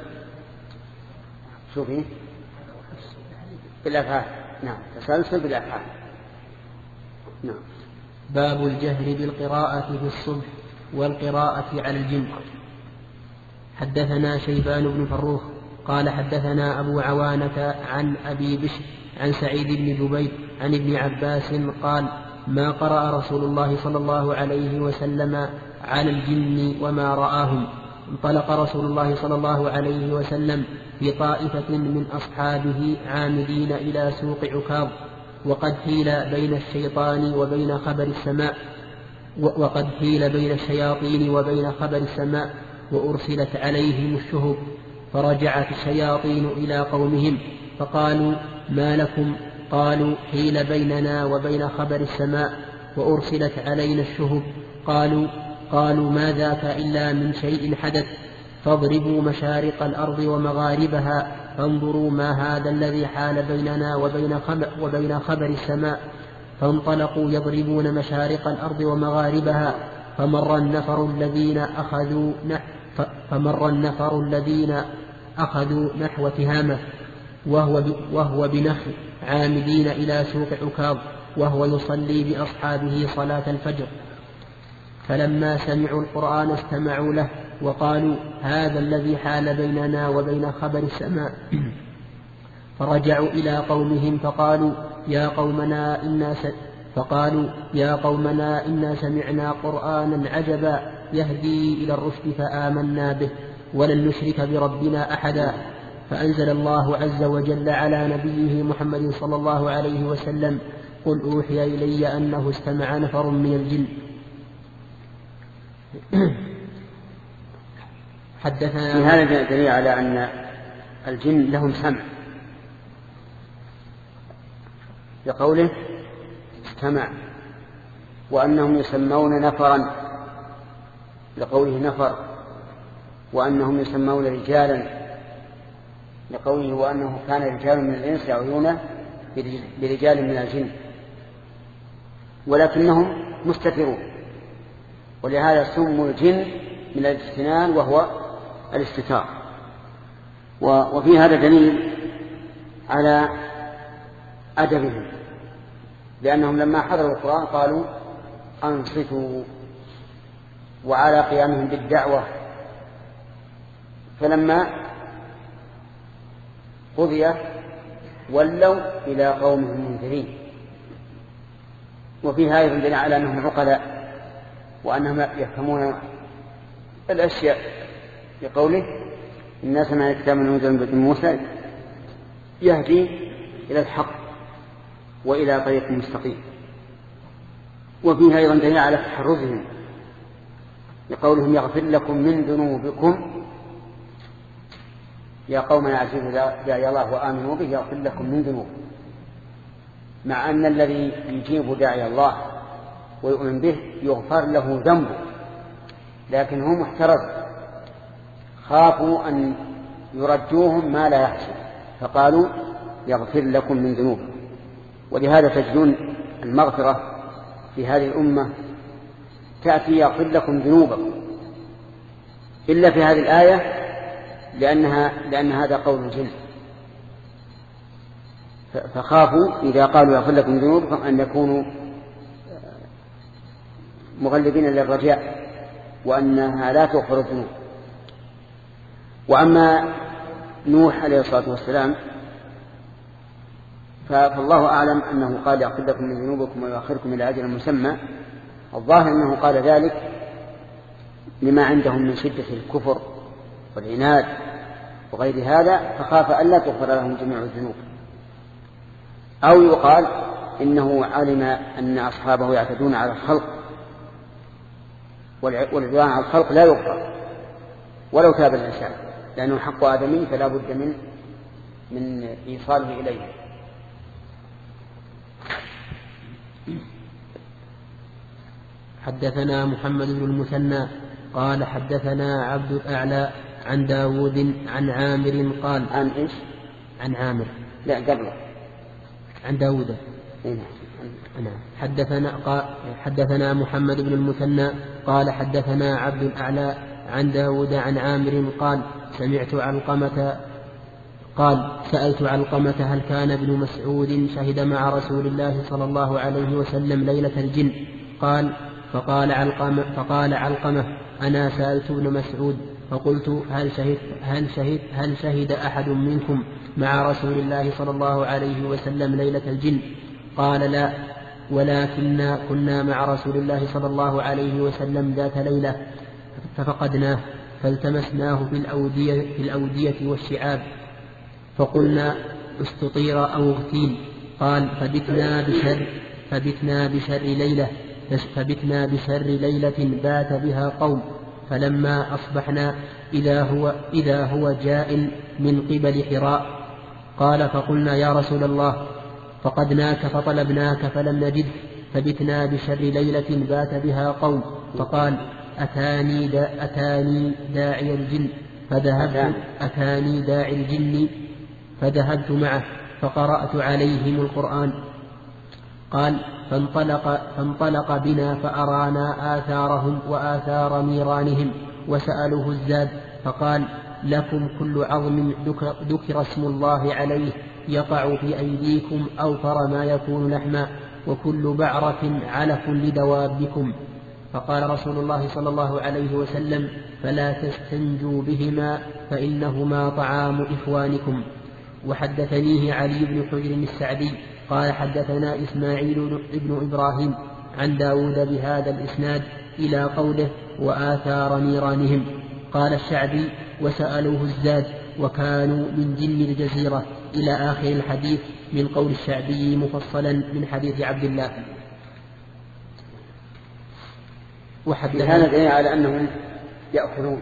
شوفي بالأفعال. نعم، تسلسل بالأفعال. نعم. باب الجهر بالقراءة في الصبح والقراءة على الجن. حدثنا شيبان بن فروخ قال حدثنا أبو عوانة عن أبي بشر عن سعيد بن جبير عن ابن عباس قال: ما قرأ رسول الله صلى الله عليه وسلم على الجن وما رآهم. انطلق رسول الله صلى الله عليه وسلم في طائفة من أصحابه عامدين إلى سوق عكاظ، وقد حيل بين الشيطان وبين خبر السماء الشياطين وبين خبر السماء، وأرسلت عليهم الشهب. فرجعت الشياطين إلى قومهم فقالوا: ما لكم؟ قالوا: حيل بيننا وبين خبر السماء وأرسلت علينا الشهب. قالوا: ما ذاك إلا من شيء حدث، فاضربوا مشارق الأرض ومغاربها، فانظروا ما هذا الذي حال بيننا وبين خبر السماء. فانطلقوا يضربون مشارق الأرض ومغاربها، فمر النفر الذين أخذوا نحو تهامة وهو بنخل، عامدين إلى سوق عكاظ، وهو يصلي بأصحابه صلاة الفجر. فلما سمعوا القرآن استمعوا له، وقالوا: هذا الذي حال بيننا وبين خبر السماء. فرجعوا إلى قومهم فقالوا: يا قومنا إنا سمعنا قرآنا عجبا يهدي إلى الرشد فآمنا به ولن نشرك بربنا أحدا. فأنزل الله عز وجل على نبيه محمد صلى الله عليه وسلم: قل أوحي إلي أنه استمع نفر من الجن. حدثنا في هذا دليل على أن الجن لهم سمع، لقوله استمع، وأنهم يسمون نفرا لقوله نفر، وأنهم يسمون رجالا لقوله وأنه كان رجال من الإنس يعوذون برجال من الجن، ولكنهم مستترون، ولهذا سموا الجن من الاستنان وهو الاستتار. وفي هذا دليل على أدبهم، لأنهم لما حضروا القرآن قالوا: أنصتوا، وعلى قيامهم بالدعوة. فلما قضي ولوا إلى قومهم منذرين. وفي هذا دليل على أنهم عقلاء، وأنهم يفهمون الأشياء، لقوله: الناس ما يكتب من أنزل من موسى يهدي إلى الحق وإلى طريق مستقيم. وفيه أيضا دليل على تحرزهم، لقولهم: يغفر لكم من ذنوبكم. يا قومنا عزيز داعي الله وآمنوا به يغفر لكم من ذنوبكم، مع أن الذي يجيب داعي الله ويؤمن به يغفر له ذنبه، لكن هم احترزوا، خافوا أن يرجوهم ما لا يحصل، فقالوا: يغفر لكم من ذنوبكم. ولهذا تجدون المغفرة في هذه الأمة تأتي يغفر لكم ذنوبكم، إلا في هذه الآية لأن هذا قول الجن، فخافوا إذا قالوا يغفر لكم ذنوبكم أن يكونوا مغلبين للرجاء، وأنها لا تغفر الذنوب. وأما نوح عليه الصلاة والسلام فالله أعلم أنه قال يغفر لكم من ذنوبكم ويؤخركم إلى أجل مسمى. الظاهر أنه قال ذلك لما عندهم من شدة الكفر والعناد وغير هذا، فخاف ألا تغفر لهم جميع الذنوب. أو يقال إنه علم أن أصحابه يعتدون على الخلق، والعدوان على الخلق لا يغفر ولو تاب الإنسان، لأنه حق آدمي فلا بد من إيصاله إليه. حدثنا محمد بن المثنى قال حدثنا عبد الأعلى عن داود عن عامر قال عن إيش؟ عن عامر لا قبله عن داود. حدثنا محمد بن المثنى قال حدثنا عبد الأعلى عن داود عن عامر قال سمعت علقمة قال سألت علقمة هل كان ابن مسعود شهد مع رسول الله صلى الله عليه وسلم ليلة الجن؟ قال فقال علقمة أنا سألت ابن مسعود فقلت هل شهد أحد منكم مع رسول الله صلى الله عليه وسلم ليلة الجن؟ قال لا، ولكننا كنا مع رسول الله صلى الله عليه وسلم ذات ليلة ففقدناه فالتمسناه في الأودية والشعاب فقلنا استطير أو اغتيل. قال فبتنا بشر ليلة بات بها قوم، فلما أصبحنا إذا هو جاء من قبل حراء. قال فقلنا يا رسول الله فقدناك فطلبناك فلم نجد، فبتنا بشر ليلة بات بها قوم. فقال أتاني داعي الجن فذهبت معه فقرأت عليهم القرآن. قال فانطلق بنا فأرانا آثارهم وآثار نيرانهم وسألوه الزاد فقال لكم كل عظم ذكر اسم الله عليه يقع في أيديكم أوفر ما يكون لحما، وكل بعرة علف لدوابكم. فقال رسول الله صلى الله عليه وسلم فلا تستنجوا بهما فإنهما طعام إخوانكم. وحدثنيه علي بن حجر السعدي قال حدثنا إسماعيل بن إبراهيم عن داود بهذا الإسناد إلى قوله وآثار نيرانهم. قال الشعبي وسألوه الزاد وكانوا من جن الجزيرة إلى آخر الحديث من قول الشعبي مفصلا من حديث عبد الله. هذا دليل على أنهم يأكلون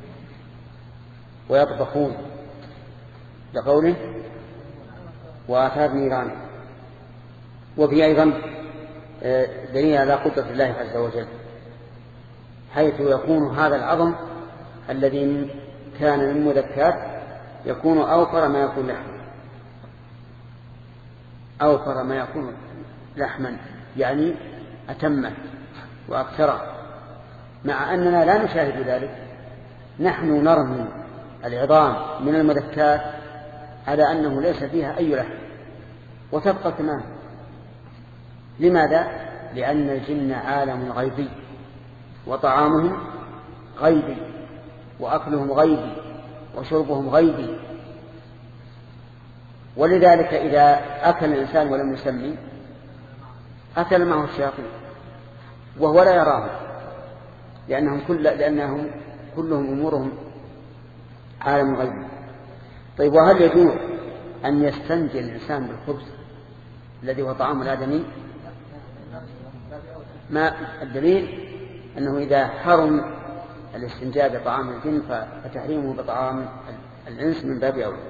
ويطبخون لقوله وآثار نيران. وفي أيضا دليل على قدرة الله عز وجل، حيث يكون هذا العظم الذي كان من مذكات يكون أوفر ما يكون لحما يعني أتمه وأكثره، مع أننا لا نشاهد ذلك. نحن نرمي العظام من المذكات على أنه ليس فيها أي لحم وتبقى تماما. لماذا؟ لأن الجن عالم غيبي وطعامهم غيبي وأكلهم غيبي وشربهم غيبي، ولذلك إذا أكل الإنسان ولم يسمي أكل معه الشياطين وهو لا يراهم، لأنهم كلهم أمورهم عالم غيبي. طيب، وهل يجوز أن يستنجي الإنسان بالخبز الذي هو طعام الآدمي؟ ما الدليل؟ أنه إذا حرم الاستنجاء بطعام الجن فتحريمه بطعام الإنس من باب أولى.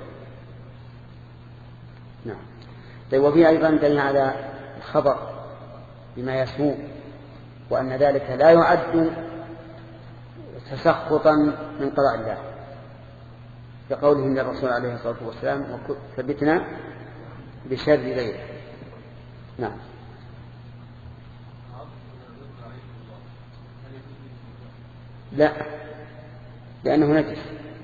نعم. طيب، وفي أيضا دليل على الخبر بما يسوء، وأن ذلك لا يعد تسخطا من قضاء الله، كقوله للرسول عليه الصلاة والسلام ثبتنا بشر ليلة. نعم. لا، لأنه نجس،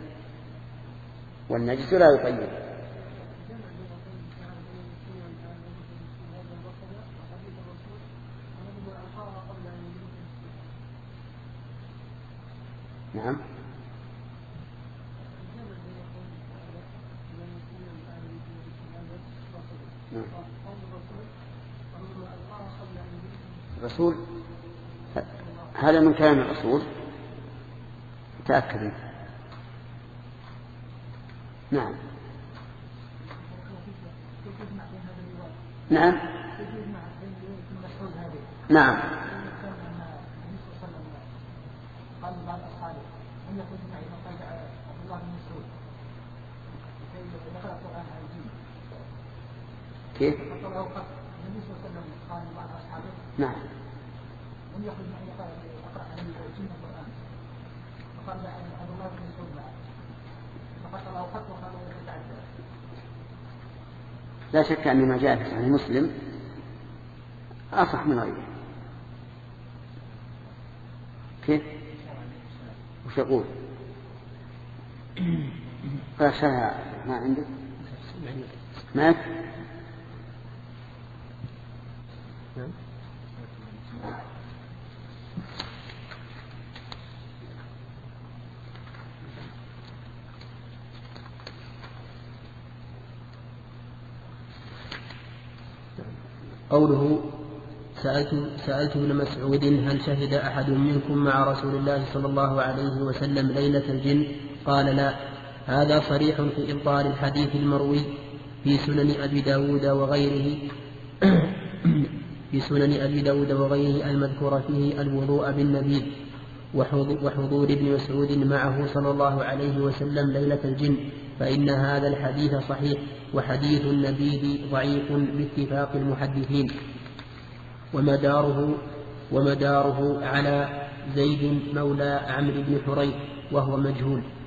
والنجس لا يطيب. نعم. نعم. الرسول هذا من كلام الرسول تأكد منه. نعم نعم نعم قال بعض أصحابه أن يخرج معي مقال عبد الله بن مسعود كي يقرأ القرآن على الجن. كيف؟ فطلعوا قط النبي صلى الله عليه وسلم قال بعض أصحابه نعم لم يخرج معي أقرأ على الجن القرآن. فقال عبد الله بن مسعود معه فطلعوا قط وقالوا يتعدى. لا شك أن ما جاء في صحيح مسلم أصح من غيره. كيف؟ وش يقول؟ فشها ما عندك؟ ماك؟ قوله سألت ابن مسعود هل شهد أحد منكم مع رسول الله صلى الله عليه وسلم ليلة الجن؟ قال لا. هذا صريح في إبطال الحديث المروي في سنن أبي داود وغيره المذكور فيه الوضوء بالنبيذ وحضور ابن مسعود معه صلى الله عليه وسلم ليلة الجن، فإن هذا الحديث صحيح، وحديث النبيذ ضعيف باتفاق المحدثين، ومداره على زيد مولى عمرو بن حريث وهو مجهول.